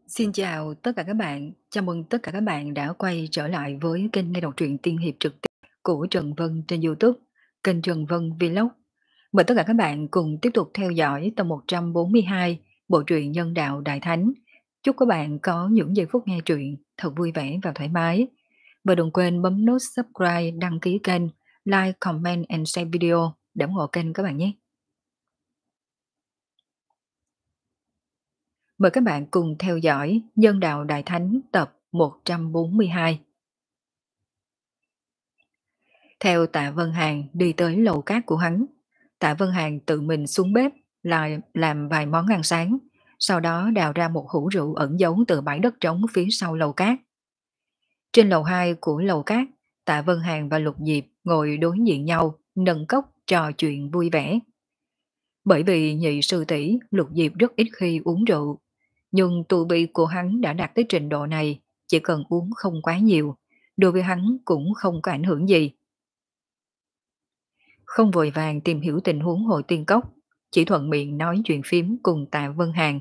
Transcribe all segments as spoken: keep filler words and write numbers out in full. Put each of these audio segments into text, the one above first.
Xin chào tất cả các bạn, chào mừng tất cả các bạn đã quay trở lại với kênh nghe đọc truyện tiên hiệp trực tiếp của Trần Vân trên YouTube, kênh Trần Vân Vlog. Mời tất cả các bạn cùng tiếp tục theo dõi tập một trăm bốn mươi hai bộ truyện Nhân đạo Đại Thánh. Chúc các bạn có những giây phút nghe truyện thật vui vẻ và thoải mái. Và đừng quên bấm nút subscribe, đăng ký kênh, like, comment and share video để ủng hộ kênh các bạn nhé. Mời các bạn cùng theo dõi Nhân đạo Đại Thánh tập một trăm bốn mươi hai. Theo Tạ Vân Hàn đi tới lầu cát của hắn, Tạ Vân Hàn tự mình xuống bếp lại làm vài món ăn sáng, sau đó đào ra một hũ rượu ẩn giấu từ bãi đất trống phía sau lầu cát. Trên lầu hai của lầu cát, Tạ Vân Hàn và Lục Diệp ngồi đối diện nhau, nâng cốc trò chuyện vui vẻ. Bởi vì nhị sư tỷ Lục Diệp rất ít khi uống rượu, nhưng tu vi của hắn đã đạt tới trình độ này, chỉ cần uống không quá nhiều, đối với hắn cũng không có ảnh hưởng gì. Không vội vàng tìm hiểu tình huống hội tiên cốc, chỉ thuận miệng nói chuyện phím cùng Tạ Vân Hàn.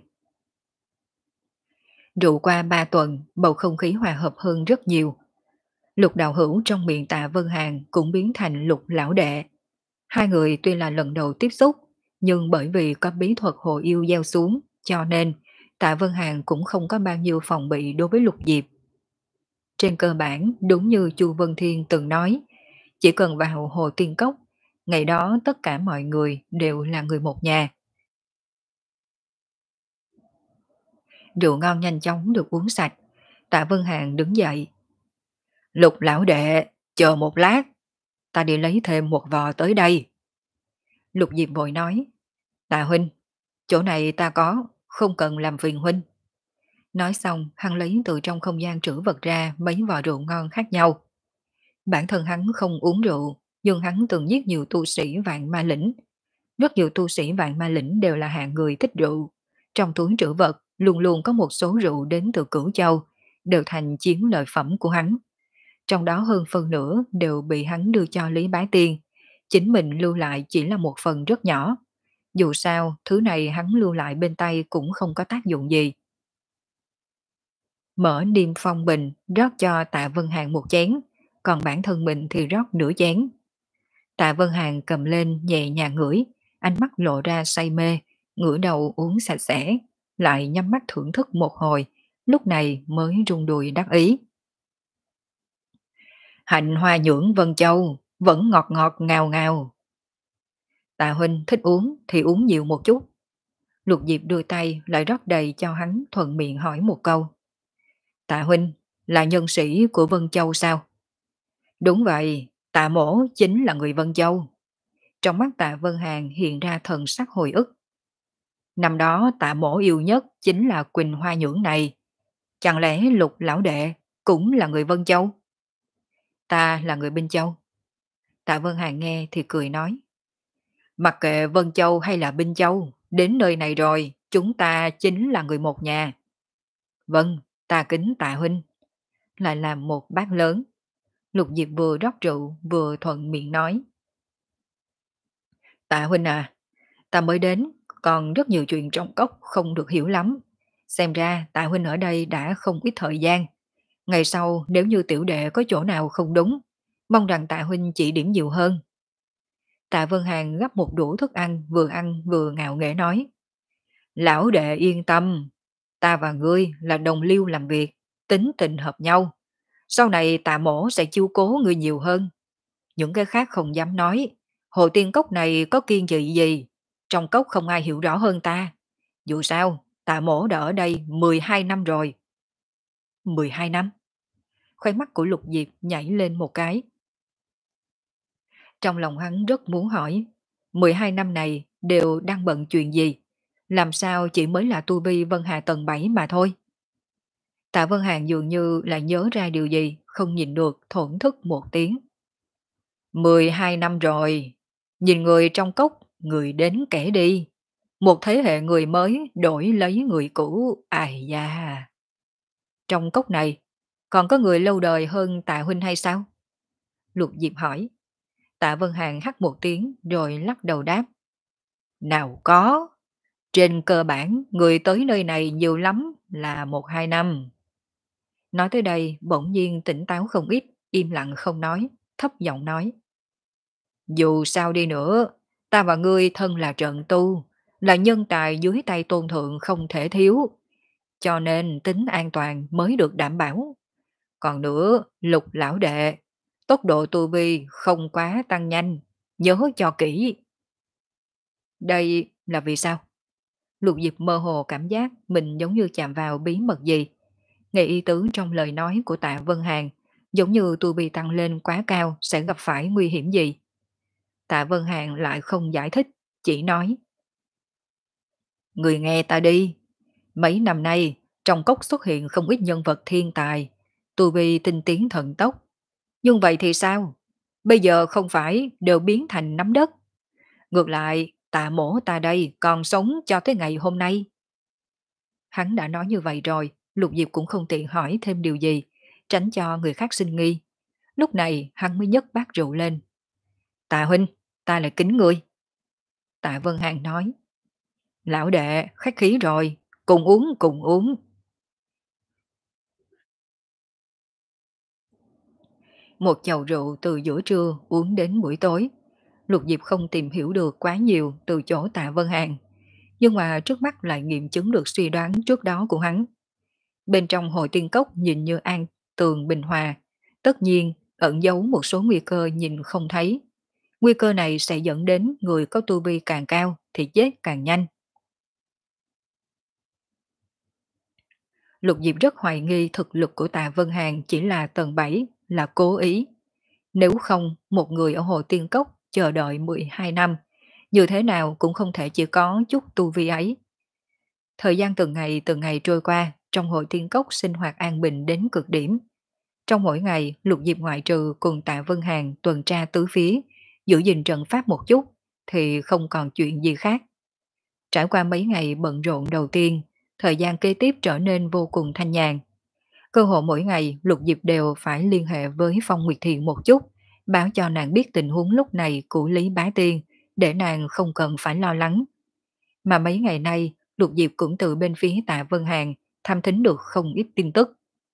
Rượu qua ba tuần, bầu không khí hòa hợp hơn rất nhiều. Lục đạo hữu trong miệng Tạ Vân Hàn cũng biến thành Lục lão đệ. Hai người tuy là lần đầu tiếp xúc, nhưng bởi vì có bí thuật hồ yêu gieo xuống, cho nên Tạ Vân Hàn cũng không có bao nhiêu phòng bị đối với Lục Diệp. Trên cơ bản, đúng như Chu Vân Thiên từng nói, chỉ cần vào hồ tiên cốc, ngày đó tất cả mọi người đều là người một nhà. Rượu ngon nhanh chóng được uống sạch, Tạ Vân Hàn đứng dậy. Lục lão đệ, chờ một lát, ta đi lấy thêm một vò tới đây. Lục Diệp vội nói, Tạ huynh, chỗ này ta có, không cần làm phiền huynh. Nói xong, hắn lấy từ trong không gian trữ vật ra mấy vò rượu ngon khác nhau. Bản thân hắn không uống rượu, nhưng hắn từng giết nhiều tu sĩ vạn ma lĩnh. Rất nhiều tu sĩ vạn ma lĩnh đều là hạng người thích rượu. Trong túi trữ vật luôn luôn có một số rượu đến từ Cửu Châu, đều thành chiến lợi phẩm của hắn. Trong đó hơn phân nửa đều bị hắn đưa cho Lý Bá Tiên. Chính mình lưu lại chỉ là một phần rất nhỏ. Dù sao, thứ này hắn lưu lại bên tay cũng không có tác dụng gì. Mở niêm phong bình, rót cho Tạ Vân Hàn một chén, còn bản thân mình thì rót nửa chén. Tạ Vân Hàn cầm lên nhẹ nhàng ngửi, ánh mắt lộ ra say mê, ngửa đầu uống sạch sẽ, lại nhắm mắt thưởng thức một hồi, lúc này mới rung đùi đắc ý. Hạnh hoa nhưỡng Vân Châu, vẫn ngọt ngọt ngào ngào. Tạ huynh thích uống thì uống nhiều một chút. Lục Diệp đưa tay lại rót đầy cho hắn, thuận miệng hỏi một câu. Tạ huynh là nhân sĩ của Vân Châu sao? Đúng vậy, Tạ mổ chính là người Vân Châu. Trong mắt Tạ Vân Hàn hiện ra thần sắc hồi ức. Năm đó Tạ mổ yêu nhất chính là Quỳnh Hoa Nhưỡng này. Chẳng lẽ Lục lão đệ cũng là người Vân Châu? Ta là người Binh Châu. Tạ Vân Hàn nghe thì cười nói. Mặc kệ Vân Châu hay là Binh Châu, đến nơi này rồi, chúng ta chính là người một nhà. Vâng, ta kính Tạ huynh. Lại làm một bát lớn. Lục Diệp vừa rót rượu vừa thuận miệng nói. Tạ huynh à, ta mới đến, còn rất nhiều chuyện trong cốc không được hiểu lắm. Xem ra Tạ huynh ở đây đã không ít thời gian. Ngày sau nếu như tiểu đệ có chỗ nào không đúng, mong rằng Tạ huynh chỉ điểm nhiều hơn. Tạ Vân Hàn gấp một đũa thức ăn, vừa ăn vừa ngạo nghễ nói. Lão đệ yên tâm, ta và ngươi là đồng liêu làm việc, tính tình hợp nhau. Sau này Tạ mổ sẽ chiêu cố ngươi nhiều hơn. Những cái khác không dám nói. Hồ tiên cốc này có kiên trì gì? Trong cốc không ai hiểu rõ hơn ta. Dù sao, Tạ mổ đã ở đây mười hai năm rồi. mười hai năm? Khoai mắt của Lục Diệp nhảy lên một cái. Trong lòng hắn rất muốn hỏi, mười hai năm này đều đang bận chuyện gì? Làm sao chỉ mới là tu vi Vân Hà tầng bảy mà thôi? Tạ Vân Hàn dường như là nhớ ra điều gì, không nhìn được thổn thức một tiếng. mười hai năm rồi, nhìn người trong cốc, người đến kẻ đi. Một thế hệ người mới đổi lấy người cũ, ai da. Trong cốc này, còn có người lâu đời hơn Tạ huynh hay sao? Lục Diệp hỏi. Tạ Vân Hàn hắt một tiếng rồi lắc đầu đáp. Nào có, Trên cơ bản, người tới nơi này nhiều lắm là một hai năm. Nói tới đây, bỗng nhiên tỉnh táo không ít, im lặng không nói, thấp giọng nói. Dù sao đi nữa, ta và ngươi thân là trận tu, là nhân tài dưới tay tôn thượng không thể thiếu, cho nên tính an toàn mới được đảm bảo. Còn nữa, Lục lão đệ, tốc độ tu vi không quá tăng nhanh, nhớ cho kỹ. Đây là vì sao? Lục Diệp mơ hồ cảm giác mình giống như chạm vào bí mật gì. Nghe ý tứ trong lời nói của Tạ Vân Hàn, giống như tu vi tăng lên quá cao sẽ gặp phải nguy hiểm gì. Tạ Vân Hàn lại không giải thích, chỉ nói. Người nghe ta đi, mấy năm nay trong cốc xuất hiện không ít nhân vật thiên tài, tu vi tinh tiến thần tốc. Nhưng vậy thì sao? Bây giờ không phải đều biến thành nắm đất. Ngược lại, Tạ mổ ta đây còn sống cho tới ngày hôm nay. Hắn đã nói như vậy rồi, Lục Diệp cũng không tiện hỏi thêm điều gì, tránh cho người khác sinh nghi. Lúc này hắn mới nhấc bát rượu lên. Tạ huynh, ta lại kính ngươi. Tạ Vân Hàn nói. Lão đệ, khách khí rồi, cùng uống cùng uống. Một chầu rượu từ giữa trưa uống đến buổi tối. Lục Diệp không tìm hiểu được quá nhiều từ chỗ Tạ Vân Hàn, nhưng mà trước mắt lại nghiệm chứng được suy đoán trước đó của hắn. Bên trong hội tiên cốc nhìn như an tường bình hòa, tất nhiên ẩn giấu một số nguy cơ nhìn không thấy. Nguy cơ này sẽ dẫn đến người có tu vi càng cao thì chết càng nhanh. Lục Diệp rất hoài nghi thực lực của Tạ Vân Hàn chỉ là tầng bảy, là cố ý. Nếu không, một người ở Hồ Tiên Cốc chờ đợi mười hai năm, như thế nào cũng không thể chỉ có chút tu vi ấy. Thời gian từng ngày từng ngày trôi qua, trong Hội Tiên Cốc sinh hoạt an bình đến cực điểm. Trong mỗi ngày, Lục Diệp ngoại trừ cùng Tạ Vân Hàn tuần tra tứ phía, giữ gìn trận pháp một chút, thì không còn chuyện gì khác. Trải qua mấy ngày bận rộn đầu tiên, thời gian kế tiếp trở nên vô cùng thanh nhàn. Cơ hội mỗi ngày Lục Diệp đều phải liên hệ với Phong Nguyệt Thiện một chút, báo cho nàng biết tình huống lúc này của Lý Bá Tiên, để nàng không cần phải lo lắng. Mà mấy ngày nay, Lục Diệp cũng từ bên phía Tạ Vân Hàn tham thính được không ít tin tức.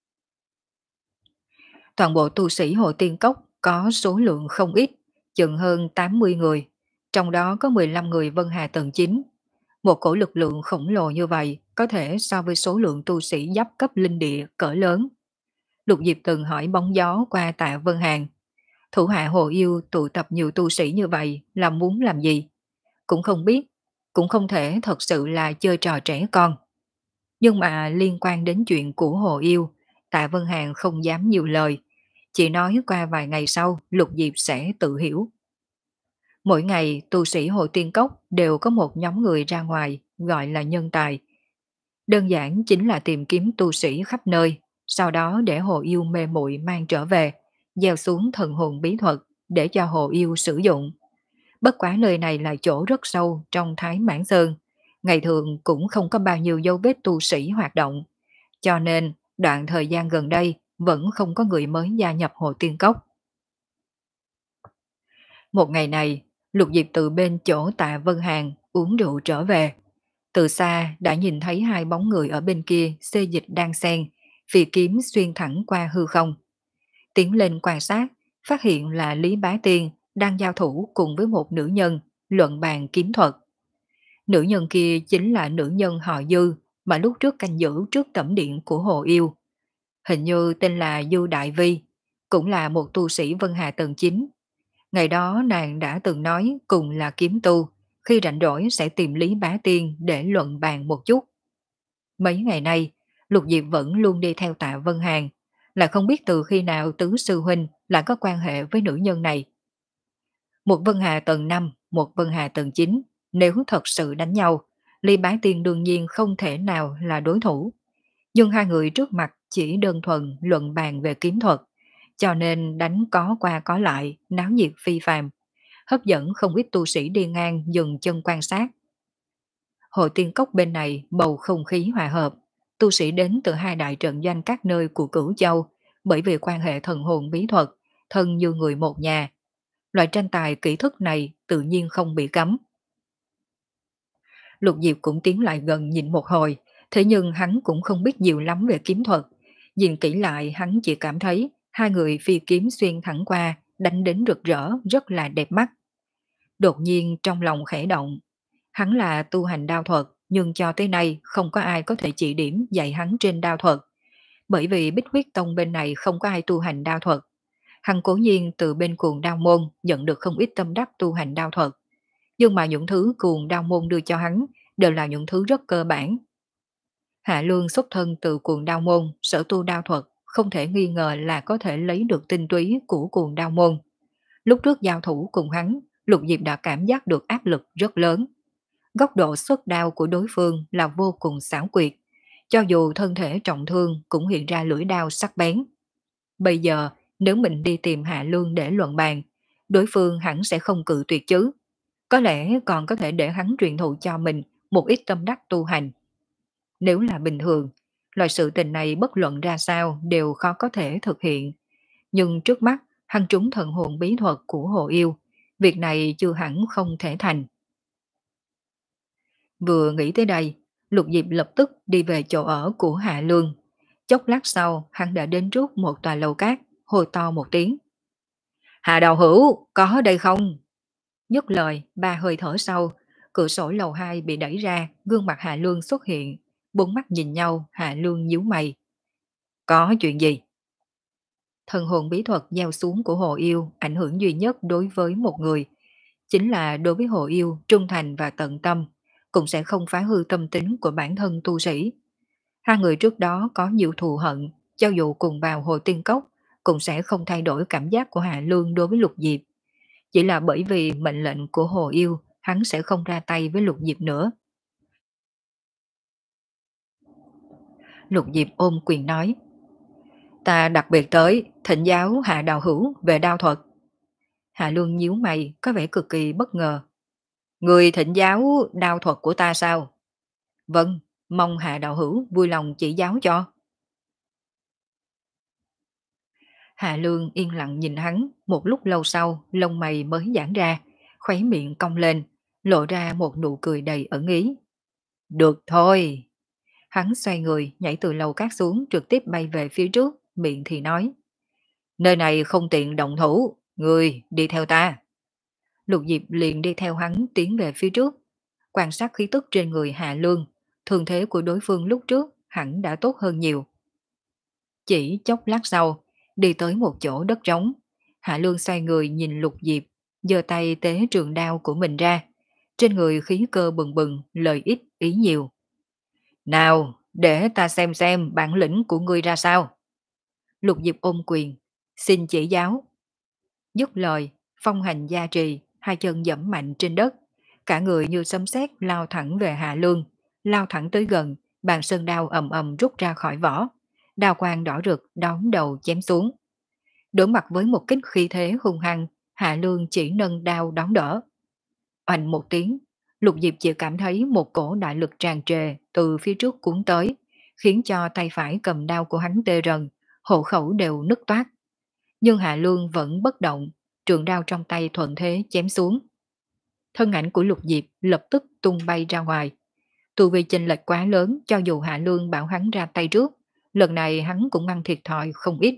Toàn bộ tu sĩ Hồ Tiên Cốc có số lượng không ít, chừng hơn tám mươi người, trong đó có mười lăm người Vân Hà tầng chín. Một cổ lực lượng khổng lồ như vậy có thể so với số lượng tu sĩ giáp cấp linh địa cỡ lớn. Lục Diệp từng hỏi bóng gió qua Tạ Vân Hàn. Thủ hạ Hồ Yêu tụ tập nhiều tu sĩ như vậy là muốn làm gì? Cũng không biết, cũng không thể thật sự là chơi trò trẻ con. Nhưng mà liên quan đến chuyện của Hồ Yêu, Tạ Vân Hàn không dám nhiều lời, chỉ nói qua vài ngày sau Lục Diệp sẽ tự hiểu. Mỗi ngày tu sĩ Hồ Tiên Cốc đều có một nhóm người ra ngoài gọi là nhân tài. Đơn giản chính là tìm kiếm tu sĩ khắp nơi, sau đó để Hồ Yêu mê muội mang trở về, gieo xuống thần hồn bí thuật để cho Hồ Yêu sử dụng. Bất quá nơi này là chỗ rất sâu trong Thái Mãn Sơn, ngày thường cũng không có bao nhiêu dấu vết tu sĩ hoạt động, cho nên đoạn thời gian gần đây vẫn không có người mới gia nhập Hồ Tiên Cốc. Một ngày này, Lục Diệp từ bên chỗ Tạ Vân Hàn uống rượu trở về. Từ xa đã nhìn thấy hai bóng người ở bên kia xê dịch đang xen, phi kiếm xuyên thẳng qua hư không. Tiến lên quan sát, phát hiện là Lý Bá Tiên đang giao thủ cùng với một nữ nhân, luận bàn kiếm thuật. Nữ nhân kia chính là nữ nhân họ Dư mà lúc trước canh giữ trước tẩm điện của Hồ Yêu. Hình như tên là Dư Đại Vi, cũng là một tu sĩ Vân Hà tầng chín. Ngày đó nàng đã từng nói cùng là kiếm tu, khi rảnh rỗi sẽ tìm Lý Bá Tiên để luận bàn một chút. Mấy ngày nay, Lục Diệp vẫn luôn đi theo Tạ Vân Hàn, là không biết từ khi nào Tứ Sư Huynh lại có quan hệ với nữ nhân này. Một Vân Hà tầng năm, một Vân Hà tầng chín, nếu thật sự đánh nhau, Lý Bá Tiên đương nhiên không thể nào là đối thủ. Nhưng hai người trước mặt chỉ đơn thuần luận bàn về kiếm thuật, cho nên đánh có qua có lại, náo nhiệt phi phàm, hấp dẫn không ít tu sĩ đi ngang dừng chân quan sát. Hội Tiên Cốc bên này bầu không khí hòa hợp, tu sĩ đến từ hai đại trận doanh các nơi của Cửu Châu, bởi vì quan hệ thần hồn bí thuật, thân như người một nhà. Loại tranh tài kỹ thức này tự nhiên không bị cấm. Lục Diệp cũng tiến lại gần nhìn một hồi, thế nhưng hắn cũng không biết nhiều lắm về kiếm thuật. Nhìn kỹ lại hắn chỉ cảm thấy hai người phi kiếm xuyên thẳng qua, đánh đến rực rỡ, rất là đẹp mắt. Đột nhiên trong lòng khẽ động, hắn là tu hành đao thuật, nhưng cho tới nay không có ai có thể chỉ điểm dạy hắn trên đao thuật. Bởi vì Bích Huyết Tông bên này không có ai tu hành đao thuật. Hắn cố nhiên từ bên cuồng đao môn nhận được không ít tâm đắc tu hành đao thuật. Nhưng mà những thứ cuồng đao môn đưa cho hắn đều là những thứ rất cơ bản. Hạ Lương xuất thân từ cuồng đao môn, sở tu đao thuật, không thể nghi ngờ là có thể lấy được tinh túy của cuồng đao môn. Lúc trước giao thủ cùng hắn, Lục Diệp đã cảm giác được áp lực rất lớn. Góc độ xuất đao của đối phương là vô cùng xảo quyệt, cho dù thân thể trọng thương cũng hiện ra lưỡi đao sắc bén. Bây giờ, nếu mình đi tìm Hạ Lương để luận bàn, đối phương hẳn sẽ không cự tuyệt chứ. Có lẽ còn có thể để hắn truyền thụ cho mình một ít tâm đắc tu hành. Nếu là bình thường, loại sự tình này bất luận ra sao đều khó có thể thực hiện. Nhưng trước mắt, hắn trúng thần hồn bí thuật của Hồ Yêu. Việc này chưa hẳn không thể thành. Vừa nghĩ tới đây, Lục Diệp lập tức đi về chỗ ở của Hạ Lương. Chốc lát sau, hắn đã đến trước một tòa lầu cát, hô to một tiếng. Hạ đạo hữu, có đây không? Nhất lời, ba hơi thở sau, cửa sổ lầu hai bị đẩy ra, gương mặt Hạ Lương xuất hiện. Bốn mắt nhìn nhau, Hạ Lương nhíu mày. Có chuyện gì? Thần hồn bí thuật gieo xuống của Hồ Yêu ảnh hưởng duy nhất đối với một người. Chính là đối với Hồ Yêu trung thành và tận tâm, cũng sẽ không phá hư tâm tính của bản thân tu sĩ. Hai người trước đó có nhiều thù hận, cho dù cùng vào Hồ Tiên Cốc, cũng sẽ không thay đổi cảm giác của Hạ Lương đối với Lục Diệp. Chỉ là bởi vì mệnh lệnh của Hồ Yêu, hắn sẽ không ra tay với Lục Diệp nữa. Lục Diệp ôm quyền nói. Ta đặc biệt tới thỉnh giáo Hạ đạo hữu về đao thuật. Hạ Lương nhíu mày, có vẻ cực kỳ bất ngờ. Người thỉnh giáo đao thuật của ta sao? Vâng, mong Hạ đạo hữu vui lòng chỉ giáo cho. Hạ Lương yên lặng nhìn hắn, một lúc lâu sau, lông mày mới giãn ra, khóe miệng cong lên, lộ ra một nụ cười đầy ẩn ý. Được thôi. Hắn xoay người, nhảy từ lầu cát xuống, trực tiếp bay về phía trước, miệng thì nói. Nơi này không tiện động thủ, người đi theo ta. Lục Diệp liền đi theo hắn tiến về phía trước, quan sát khí tức trên người Hạ Lương, thương thế của đối phương lúc trước hẳn đã tốt hơn nhiều. Chỉ chốc lát sau, đi tới một chỗ đất trống, Hạ Lương xoay người nhìn Lục Diệp, giơ tay tế trường đao của mình ra, trên người khí cơ bừng bừng, lời ít ý nhiều. Nào, để ta xem xem bản lĩnh của ngươi ra sao. Lục Diệp ôm quyền, xin chỉ giáo. Dứt lời, phong hành gia trì, hai chân dẫm mạnh trên đất, cả người như sấm sét lao thẳng về Hạ Lương, lao thẳng tới gần, bàn sơn đao ầm ầm rút ra khỏi vỏ, đao quang đỏ rực đón đầu chém xuống. Đối mặt với một kích khí thế hung hăng, Hạ Lương chỉ nâng đao đón đỡ. Oanh một tiếng, Lục Diệp chỉ cảm thấy một cổ đại lực tràn trề từ phía trước cuốn tới, khiến cho tay phải cầm đao của hắn tê rần, hộ khẩu đều nứt toát. Nhưng Hạ Lương vẫn bất động, trường đao trong tay thuận thế chém xuống. Thân ảnh của Lục Diệp lập tức tung bay ra ngoài. Tu vi chênh lệch quá lớn, cho dù Hạ Lương bảo hắn ra tay trước, lần này hắn cũng ăn thiệt thòi không ít.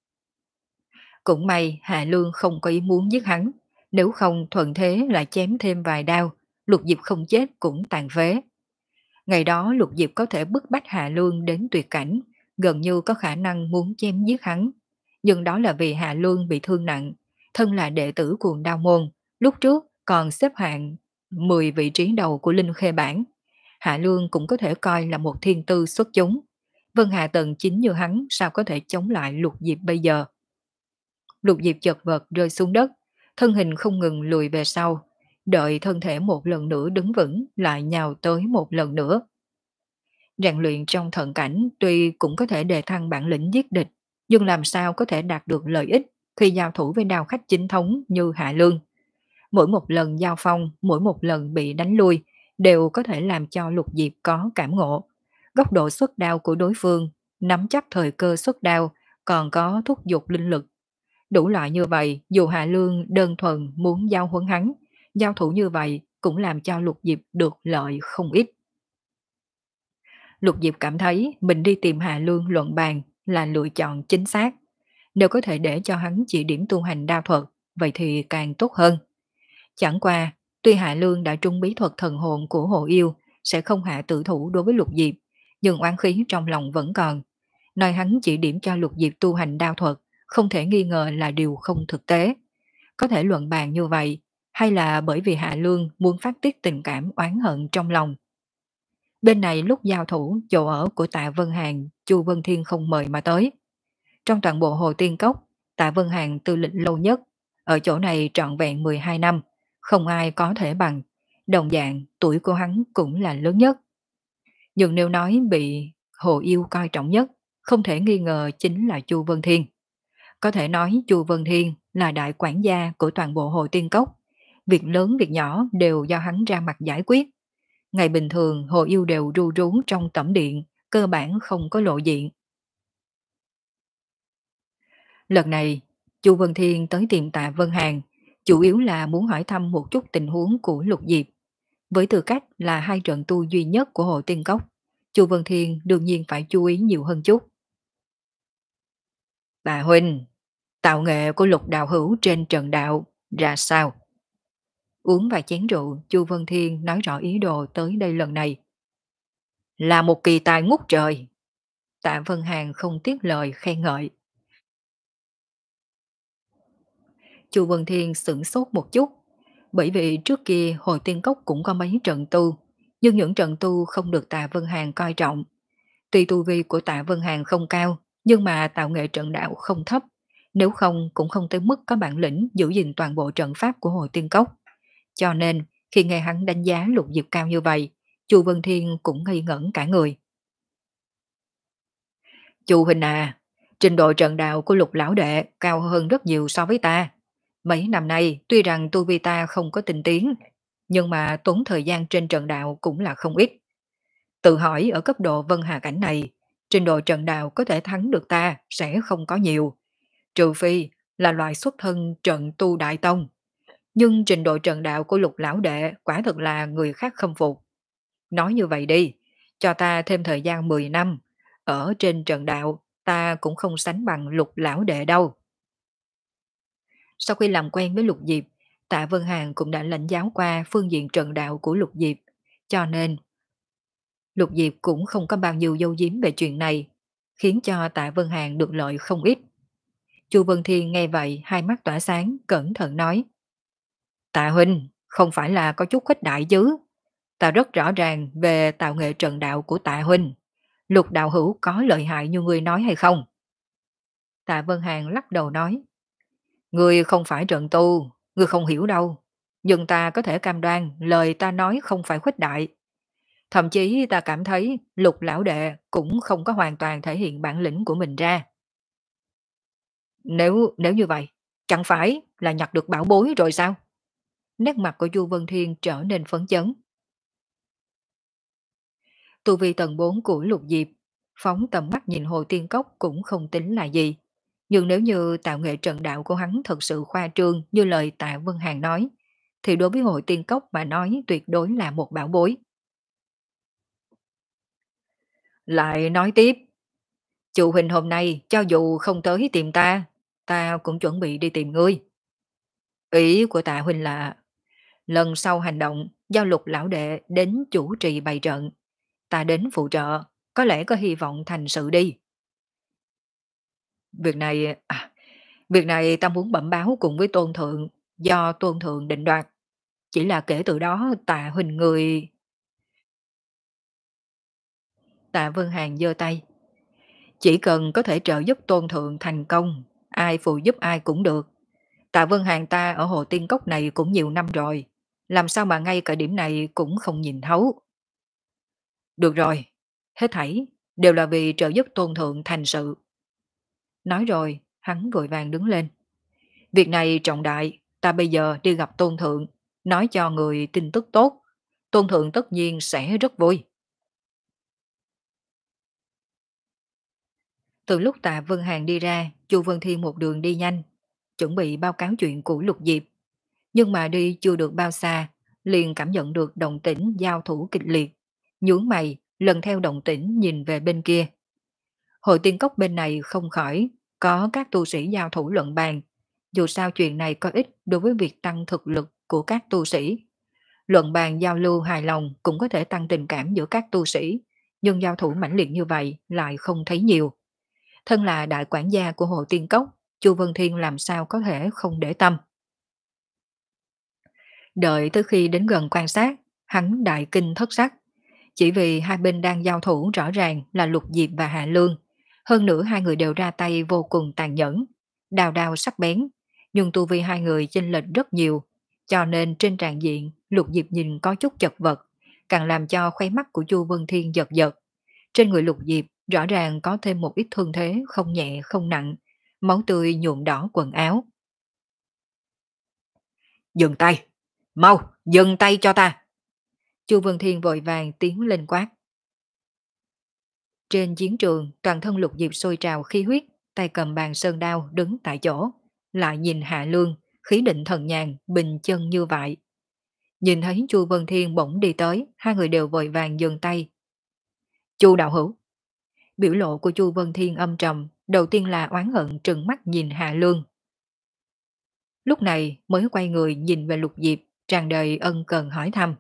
Cũng may Hạ Lương không có ý muốn giết hắn, nếu không thuận thế lại chém thêm vài đao, Lục Diệp không chết cũng tàn phế. Ngày đó Lục Diệp có thể bức bách Hạ Lương đến tuyệt cảnh, gần như có khả năng muốn chém giết hắn. Nhưng đó là vì Hạ Lương bị thương nặng, thân là đệ tử cuồng đao môn, lúc trước còn xếp hạng mười vị trí đầu của Linh Khê Bảng. Hạ Lương cũng có thể coi là một thiên tư xuất chúng. Vân Hạ Tần chính như hắn sao có thể chống lại Lục Diệp bây giờ. Lục Diệp chật vật rơi xuống đất, thân hình không ngừng lùi về sau, đợi thân thể một lần nữa đứng vững lại nhào tới một lần nữa. Rèn luyện trong thận cảnh tuy cũng có thể đề thăng bản lĩnh giết địch, nhưng làm sao có thể đạt được lợi ích khi giao thủ với đao khách chính thống như Hạ Lương. Mỗi một lần giao phong, mỗi một lần bị đánh lui, đều có thể làm cho Lục Diệp có cảm ngộ. Góc độ xuất đao của đối phương, nắm chắc thời cơ xuất đao, còn có thúc giục linh lực. Đủ loại như vậy, dù Hạ Lương đơn thuần muốn giao huấn hắn, giao thủ như vậy cũng làm cho Lục Diệp được lợi không ít. Lục Diệp cảm thấy mình đi tìm Hạ Lương luận bàn là lựa chọn chính xác. Nếu có thể để cho hắn chỉ điểm tu hành đao thuật, vậy thì càng tốt hơn. Chẳng qua, tuy Hạ Lương đã trung bí thuật thần hồn của Hồ Yêu sẽ không hạ tử thủ đối với Lục Diệp, nhưng oán khí trong lòng vẫn còn. Nơi hắn chỉ điểm cho Lục Diệp tu hành đao thuật, không thể nghi ngờ là điều không thực tế. Có thể luận bàn như vậy, hay là bởi vì Hạ Lương muốn phát tiết tình cảm oán hận trong lòng. Bên này lúc giao thủ, chỗ ở của Tạ Vân Hàn, Chu Vân Thiên không mời mà tới. Trong toàn bộ Hồ Tiên Cốc, Tạ Vân Hàn tư lệnh lâu nhất, ở chỗ này trọn vẹn mười hai năm, không ai có thể bằng. Đồng dạng, tuổi của hắn cũng là lớn nhất. Nhưng nếu nói bị Hồ Yêu coi trọng nhất, không thể nghi ngờ chính là Chu Vân Thiên. Có thể nói Chu Vân Thiên là đại quản gia của toàn bộ Hồ Tiên Cốc. Việc lớn việc nhỏ đều do hắn ra mặt giải quyết. Ngày bình thường Hồ Yêu đều ru rú trong tẩm điện, cơ bản không có lộ diện. Lần này, Chu Vân Thiên tới tìm Tạ Vân Hàn, chủ yếu là muốn hỏi thăm một chút tình huống của Lục Diệp. Với tư cách là hai trận tu duy nhất của Hồ Tiên Cốc, Chu Vân Thiên đương nhiên phải chú ý nhiều hơn chút. Bà Huynh, tạo nghệ của Lục Đạo Hữu trên trận đạo ra sao? Uống vài chén rượu, Chu Vân Thiên nói rõ ý đồ tới đây lần này. Là một kỳ tài ngút trời. Tạ Vân Hàn không tiếc lời khen ngợi. Chu Vân Thiên sửng sốt một chút, bởi vì trước kia Hồi Tiên Cốc cũng có mấy trận tu, nhưng những trận tu không được Tạ Vân Hàn coi trọng. Tuy tu vi của Tạ Vân Hàn không cao, nhưng mà tạo nghệ trận đạo không thấp, nếu không cũng không tới mức có bản lĩnh giữ gìn toàn bộ trận pháp của Hồi Tiên Cốc. Cho nên, khi nghe hắn đánh giá Lục Diệp cao như vậy, Chu Vân Thiên cũng ngây ngẩn cả người. Chu Huynh à, trình độ trận đạo của Lục Lão Đệ cao hơn rất nhiều so với ta. Mấy năm nay, tuy rằng tu vi ta không có tinh tiến, nhưng mà tốn thời gian trên trận đạo cũng là không ít. Tự hỏi ở cấp độ Vân Hà Cảnh này, trình độ trận đạo có thể thắng được ta sẽ không có nhiều. Trừ phi là loại xuất thân trận tu đại tông. Nhưng trình độ trận đạo của Lục Lão Đệ quả thực là người khác khâm phục. Nói như vậy đi, cho ta thêm thời gian mười năm. Ở trên trận đạo, ta cũng không sánh bằng Lục Lão Đệ đâu. Sau khi làm quen với Lục Diệp, Tạ Vân Hàn cũng đã lãnh giáo qua phương diện trận đạo của Lục Diệp. Cho nên, Lục Diệp cũng không có bao nhiêu dấu giếm về chuyện này, khiến cho Tạ Vân Hàn được lợi không ít. Chu Vân Thiên nghe vậy, hai mắt tỏa sáng, cẩn thận nói. Tạ Huynh, không phải là có chút khuếch đại chứ. Ta rất rõ ràng về tạo nghệ trận đạo của Tạ Huynh. Lục đạo hữu có lợi hại như ngươi nói hay không? Tạ Vân Hàn lắc đầu nói. Ngươi không phải trận tu, ngươi không hiểu đâu. Nhưng ta có thể cam đoan lời ta nói không phải khuếch đại. Thậm chí ta cảm thấy Lục lão đệ cũng không có hoàn toàn thể hiện bản lĩnh của mình ra. Nếu nếu như vậy, chẳng phải là nhặt được bảo bối rồi sao? Nét mặt của Chu Vân Thiên trở nên phấn chấn. Tu vi tầng bốn của Lục Diệp, phóng tầm mắt nhìn Hồ Tiên Cốc cũng không tính là gì. Nhưng nếu như tạo nghệ trận đạo của hắn thật sự khoa trương như lời Tạ Vân Hàn nói, thì đối với Hồ Tiên Cốc mà nói tuyệt đối là một bảo bối. Lại nói tiếp, Chu huynh hôm nay cho dù không tới tìm ta, ta cũng chuẩn bị đi tìm ngươi. Ý của Tạ huynh là lần sau hành động giao Lục lão đệ đến chủ trì bày trận, ta đến phụ trợ, có lẽ có hy vọng thành sự đi. Việc này, à, việc này ta muốn bẩm báo cùng với tôn thượng, do tôn thượng định đoạt. Chỉ là kể từ đó Tạ huynh người... Tạ Vân Hàn giơ tay. Chỉ cần có thể trợ giúp tôn thượng thành công, ai phụ giúp ai cũng được. Tạ Vân Hàn ta ở Hồ Tiên Cốc này cũng nhiều năm rồi, làm sao mà ngay cả điểm này cũng không nhìn thấu. Được rồi, hết thảy đều là vì trợ giúp tôn thượng thành sự. Nói rồi, hắn vội vàng đứng lên. Việc này trọng đại, ta bây giờ đi gặp tôn thượng, nói cho người tin tức tốt. Tôn thượng tất nhiên sẽ rất vui. Từ lúc Tạ Vân Hàn đi ra, Chu Vân Thiên một đường đi nhanh, chuẩn bị báo cáo chuyện của Lục Diệp. Nhưng mà đi chưa được bao xa, liền cảm nhận được động tĩnh giao thủ kịch liệt, nhướng mày, lần theo động tĩnh nhìn về bên kia. Hội tiên cốc bên này không khỏi có các tu sĩ giao thủ luận bàn, dù sao chuyện này có ích đối với việc tăng thực lực của các tu sĩ. Luận bàn giao lưu hài lòng cũng có thể tăng tình cảm giữa các tu sĩ, nhưng giao thủ mãnh liệt như vậy lại không thấy nhiều. Thân là đại quản gia của hội tiên cốc, Chu Vân Thiên làm sao có thể không để tâm. Đợi tới khi đến gần quan sát, hắn đại kinh thất sắc. Chỉ vì hai bên đang giao thủ rõ ràng là Lục Diệp và Hạ Lương. Hơn nữa hai người đều ra tay vô cùng tàn nhẫn, đào đao sắc bén. Nhưng tu vi hai người chênh lệch rất nhiều, cho nên trên tràng diện Lục Diệp nhìn có chút chật vật, càng làm cho khóe mắt của Chu Vân Thiên giật giật. Trên người Lục Diệp rõ ràng có thêm một ít thương thế không nhẹ không nặng, máu tươi nhuộm đỏ quần áo. Dừng tay! Mau! Dừng tay cho ta! Chu Vân Thiên vội vàng tiến lên quát. Trên chiến trường, toàn thân Lục Diệp sôi trào khí huyết, tay cầm bàn sơn đao đứng tại chỗ, lại nhìn Hạ Lương, khí định thần nhàn, bình chân như vậy. Nhìn thấy Chu Vân Thiên bỗng đi tới, hai người đều vội vàng dừng tay. Chu đạo hữu. Biểu lộ của Chu Vân Thiên âm trầm, đầu tiên là oán hận trừng mắt nhìn Hạ Lương. Lúc này mới quay người nhìn về Lục Diệp, tràn đầy ân cần hỏi thăm.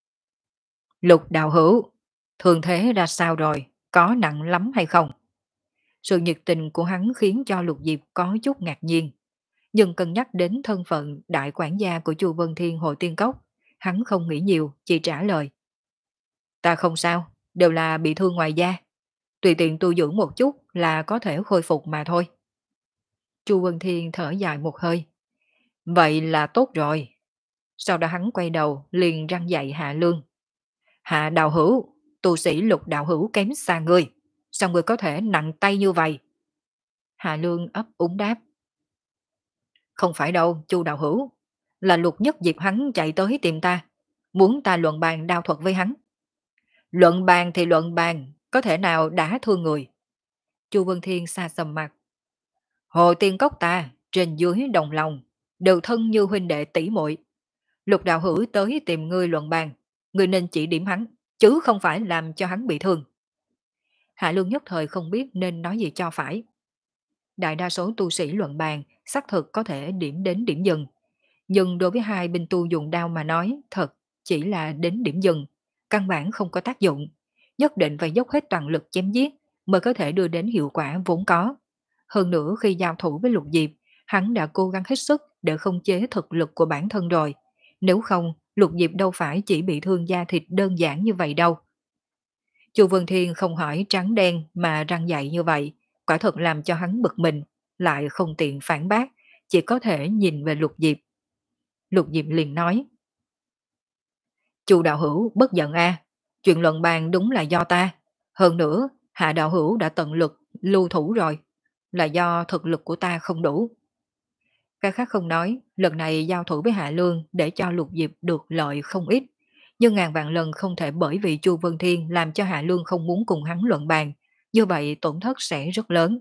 Lục đạo hữu, thường thế ra sao rồi, có nặng lắm hay không? Sự nhiệt tình của hắn khiến cho Lục Diệp có chút ngạc nhiên. Nhưng cân nhắc đến thân phận đại quản gia của Chu Vân Thiên hội tiên cốc, hắn không nghĩ nhiều, chỉ trả lời. Ta không sao, đều là bị thương ngoài da. Tùy tiện tu dưỡng một chút là có thể khôi phục mà thôi. Chu Vân Thiên thở dài một hơi. Vậy là tốt rồi. Sau đó hắn quay đầu liền răng dạy Hạ Lương. Hạ đạo hữu, tu sĩ Lục đạo hữu kém xa ngươi. Sao ngươi có thể nặng tay như vậy? Hạ Lương ấp úng đáp. Không phải đâu, Chu đạo hữu. Là Lục Nhất Diệp hắn chạy tới tìm ta. Muốn ta luận bàn đao thuật với hắn. Luận bàn thì luận bàn, có thể nào đã thương người? Chu Vân Thiên xa sầm mặt. Hồ tiên cốc ta, trên dưới đồng lòng, đều thân như huynh đệ tỷ muội. Lục đạo hữu tới tìm ngươi luận bàn, ngươi nên chỉ điểm hắn, chứ không phải làm cho hắn bị thương. Hạ Lương nhất thời không biết nên nói gì cho phải. Đại đa số tu sĩ luận bàn xác thực có thể điểm đến điểm dừng. Nhưng đối với hai binh tu dùng đao mà nói thật chỉ là đến điểm dừng, căn bản không có tác dụng. Nhất định phải dốc hết toàn lực chém giết mới có thể đưa đến hiệu quả vốn có. Hơn nữa khi giao thủ với Lục Diệp, hắn đã cố gắng hết sức để không chế thực lực của bản thân rồi. Nếu không, Lục Diệp đâu phải chỉ bị thương da thịt đơn giản như vậy đâu. Chu Vân Thiên không hỏi trắng đen mà răng dạy như vậy, quả thật làm cho hắn bực mình, lại không tiện phản bác, chỉ có thể nhìn về Lục Diệp. Lục Diệp liền nói. Chu đạo hữu bất giận a, chuyện luận bàn đúng là do ta. Hơn nữa, Hạ đạo hữu đã tận lực lưu thủ rồi, là do thực lực của ta không đủ. Cái khác không nói, lần này giao thủ với Hạ Lương để cho Lục Diệp được lợi không ít. Nhưng ngàn vạn lần không thể bởi vì Chu Vân Thiên làm cho Hạ Lương không muốn cùng hắn luận bàn, như vậy tổn thất sẽ rất lớn.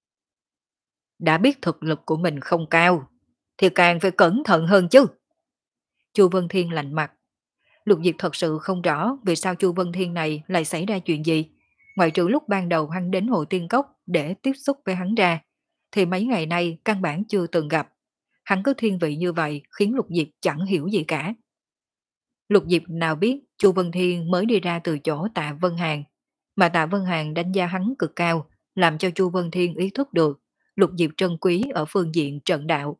Đã biết thực lực của mình không cao, thì càng phải cẩn thận hơn chứ. Chu Vân Thiên lạnh mặt. Lục Diệp thật sự không rõ vì sao Chu Vân Thiên này lại xảy ra chuyện gì. Ngoại trừ lúc ban đầu hắn đến hội tiên cốc để tiếp xúc với hắn ra, thì mấy ngày nay căn bản chưa từng gặp. Hắn cứ thiên vị như vậy khiến Lục Diệp chẳng hiểu gì cả. Lục Diệp nào biết Chu Vân Thiên mới đi ra từ chỗ Tạ Vân Hàn, mà Tạ Vân Hàn đánh giá hắn cực cao, làm cho Chu Vân Thiên ý thức được Lục Diệp trân quý ở phương diện trận đạo.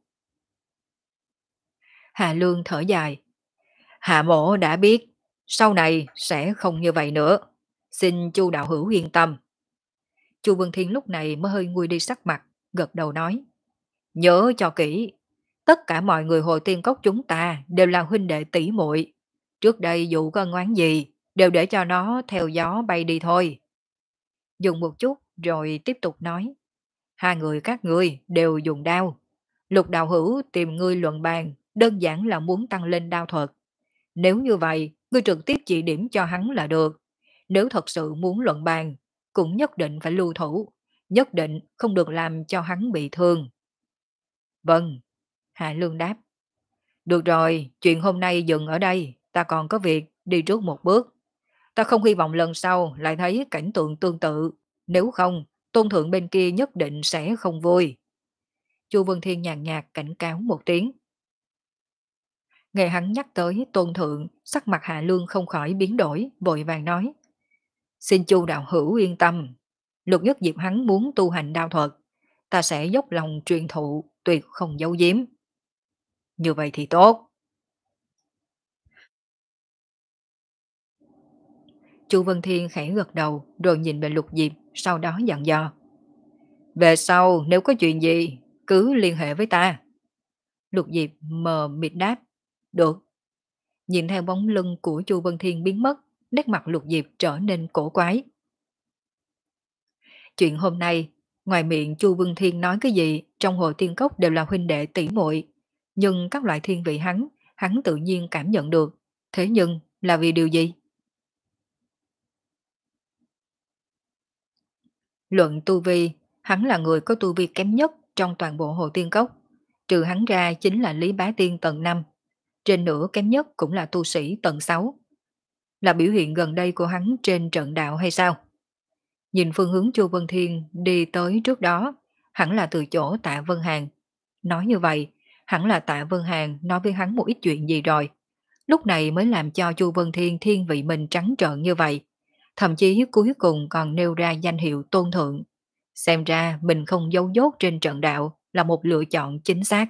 Hạ Lương thở dài. Hạ mổ đã biết, sau này sẽ không như vậy nữa. Xin Chu đạo hữu yên tâm. Chu Vân Thiên lúc này mới hơi nguôi đi sắc mặt, gật đầu nói. Nhớ cho kỹ, tất cả mọi người Hồ Tiên Cốc chúng ta đều là huynh đệ tỷ muội. Trước đây dù có ân oán gì, đều để cho nó theo gió bay đi thôi. Dùng một chút rồi tiếp tục nói. Hai người các ngươi đều dùng đao. Lục đạo hữu tìm ngươi luận bàn, đơn giản là muốn tăng lên đao thuật. Nếu như vậy, ngươi trực tiếp chỉ điểm cho hắn là được. Nếu thật sự muốn luận bàn, cũng nhất định phải lưu thủ. Nhất định không được làm cho hắn bị thương. Vâng, Hạ Lương đáp. Được rồi, chuyện hôm nay dừng ở đây, ta còn có việc đi trước một bước. Ta không hy vọng lần sau lại thấy cảnh tượng tương tự. Nếu không, tôn thượng bên kia nhất định sẽ không vui. Chu Vân Thiên nhàn nhạt cảnh cáo một tiếng. Nghe hắn nhắc tới tôn thượng, sắc mặt Hạ Lương không khỏi biến đổi, vội vàng nói. Xin Chu đạo hữu yên tâm. Lục nhất diệp hắn muốn tu hành đao thuật. Ta sẽ dốc lòng truyền thụ, tuyệt không giấu giếm. Như vậy thì tốt. Chu Vân Thiên khẽ gật đầu, rồi nhìn về Lục Diệp, sau đó dặn dò. Về sau, nếu có chuyện gì, cứ liên hệ với ta. Lục Diệp mờ mịt đáp. Được. Nhìn theo bóng lưng của Chu Vân Thiên biến mất, nét mặt Lục Diệp trở nên cổ quái. Chuyện hôm nay, ngoài miệng Chu Vân Thiên nói cái gì, trong hội tiên cốc đều là huynh đệ tỷ muội, nhưng các loại thiên vị hắn, hắn tự nhiên cảm nhận được. Thế nhưng, là vì điều gì? Luận tu vi, hắn là người có tu vi kém nhất trong toàn bộ hồ tiên cốc. Trừ hắn ra chính là Lý Bá Tiên tầng năm. Trên nửa kém nhất cũng là tu sĩ tầng sáu. Là biểu hiện gần đây của hắn trên trận đạo hay sao? Nhìn phương hướng Chu Vân Thiên đi tới trước đó, hẳn là từ chỗ Tạ Vân Hàn. Nói như vậy, hẳn là Tạ Vân Hàn nói với hắn một ít chuyện gì rồi. Lúc này mới làm cho Chu Vân Thiên thiên vị mình trắng trợn như vậy. Thậm chí cuối cùng còn nêu ra danh hiệu tôn thượng. Xem ra mình không giấu dốt trên trận đạo là một lựa chọn chính xác.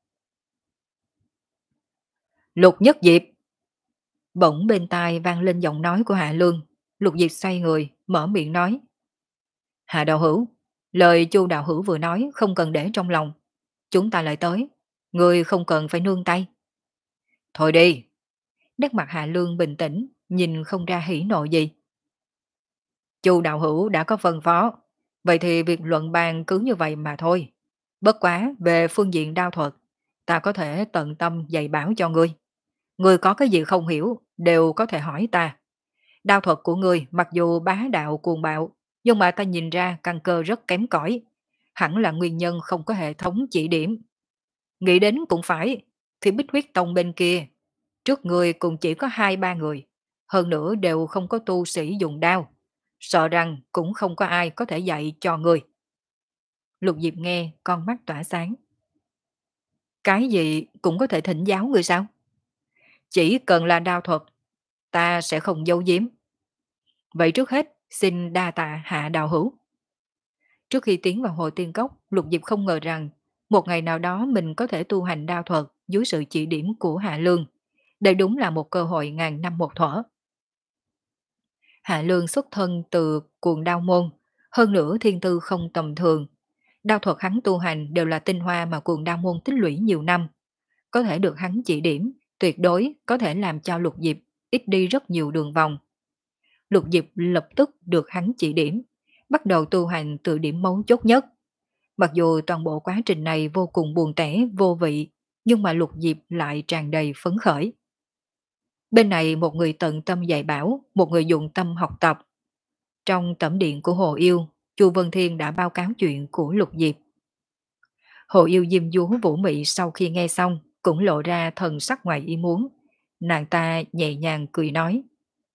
Lục Nhất Diệp. Bỗng bên tai vang lên giọng nói của Hạ Lương. Lục Diệp xoay người, mở miệng nói. Hạ đạo hữu, lời Chu đạo hữu vừa nói không cần để trong lòng. Chúng ta lại tới, người không cần phải nương tay. Thôi đi. Nét mặt Hạ Lương bình tĩnh, nhìn không ra hỉ nộ gì. Chu đạo hữu đã có phân phó, vậy thì việc luận bàn cứ như vậy mà thôi. Bất quá về phương diện đao thuật, ta có thể tận tâm dạy bảo cho ngươi. Ngươi có cái gì không hiểu, đều có thể hỏi ta. Đao thuật của ngươi mặc dù bá đạo cuồng bạo, nhưng mà ta nhìn ra căn cơ rất kém cỏi. Hẳn là nguyên nhân không có hệ thống chỉ điểm. Nghĩ đến cũng phải, thì Bích Huyết Tông bên kia, trước người cũng chỉ có hai ba người, hơn nữa đều không có tu sĩ dùng đao. Sợ rằng cũng không có ai có thể dạy cho người. Lục Diệp nghe, con mắt tỏa sáng. Cái gì cũng có thể thỉnh giáo người sao? Chỉ cần là đao thuật, ta sẽ không giấu giếm. Vậy trước hết, xin đa tạ Hạ đạo hữu. Trước khi tiến vào hội tiên cốc, Lục Diệp không ngờ rằng một ngày nào đó mình có thể tu hành đao thuật dưới sự chỉ điểm của Hạ Lương. Đây đúng là một cơ hội ngàn năm một thuở. Hạ Lương xuất thân từ cuồng đao môn, hơn nữa thiên tư không tầm thường. Đao thuật hắn tu hành đều là tinh hoa mà cuồng đao môn tích lũy nhiều năm. Có thể được hắn chỉ điểm, tuyệt đối có thể làm cho Lục Diệp ít đi rất nhiều đường vòng. Lục Diệp lập tức được hắn chỉ điểm, bắt đầu tu hành từ điểm mấu chốt nhất. Mặc dù toàn bộ quá trình này vô cùng buồn tẻ, vô vị, nhưng mà Lục Diệp lại tràn đầy phấn khởi. Bên này một người tận tâm dạy bảo, một người dụng tâm học tập. Trong tẩm điện của Hồ Yêu, Chu Vân Thiên đã báo cáo chuyện của Lục Diệp. Hồ Yêu diêm dúa vũ mị sau khi nghe xong, cũng lộ ra thần sắc ngoài ý muốn. Nàng ta nhẹ nhàng cười nói.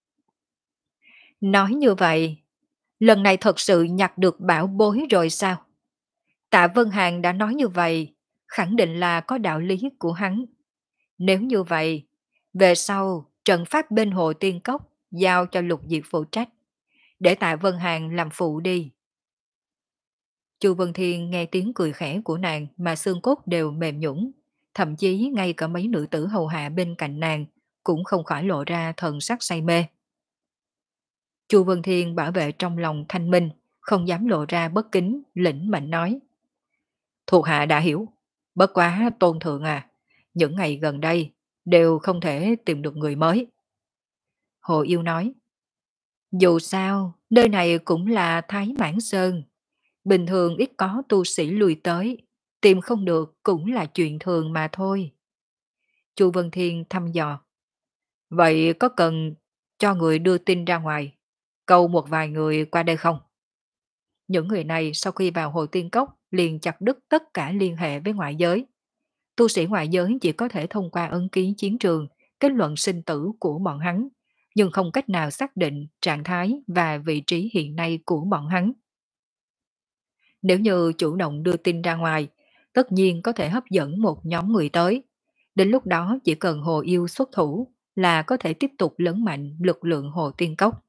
Nói như vậy, lần này thật sự nhặt được bảo bối rồi sao? Tạ Vân Hàn đã nói như vậy, khẳng định là có đạo lý của hắn. Nếu như vậy, về sau trận pháp bên hồ tiên cốc giao cho Lục Diệp phụ trách, để Tạ Vân Hàn làm phụ đi. Chu Vân Thiên nghe tiếng cười khẽ của nàng mà xương cốt đều mềm nhũn, thậm chí ngay cả mấy nữ tử hầu hạ bên cạnh nàng cũng không khỏi lộ ra thần sắc say mê. Chu Vân Thiên bảo vệ trong lòng thanh minh, không dám lộ ra bất kính, lĩnh mệnh nói. Thuộc hạ đã hiểu, bất quá tôn thượng à, những ngày gần đây đều không thể tìm được người mới. Hồ Yêu nói, dù sao, nơi này cũng là Thái Mãn Sơn, bình thường ít có tu sĩ lùi tới, tìm không được cũng là chuyện thường mà thôi. Chu Vân Thiên thăm dò, vậy có cần cho người đưa tin ra ngoài, câu một vài người qua đây không? Những người này sau khi vào Hồ Tiên Cốc liền chặt đứt tất cả liên hệ với ngoại giới. Tu sĩ ngoại giới chỉ có thể thông qua ấn ký chiến trường kết luận sinh tử của bọn hắn, nhưng không cách nào xác định trạng thái và vị trí hiện nay của bọn hắn. Nếu như chủ động đưa tin ra ngoài, tất nhiên có thể hấp dẫn một nhóm người tới. Đến lúc đó chỉ cần Hồ Yêu xuất thủ là có thể tiếp tục lớn mạnh lực lượng Hồ Tiên Cốc.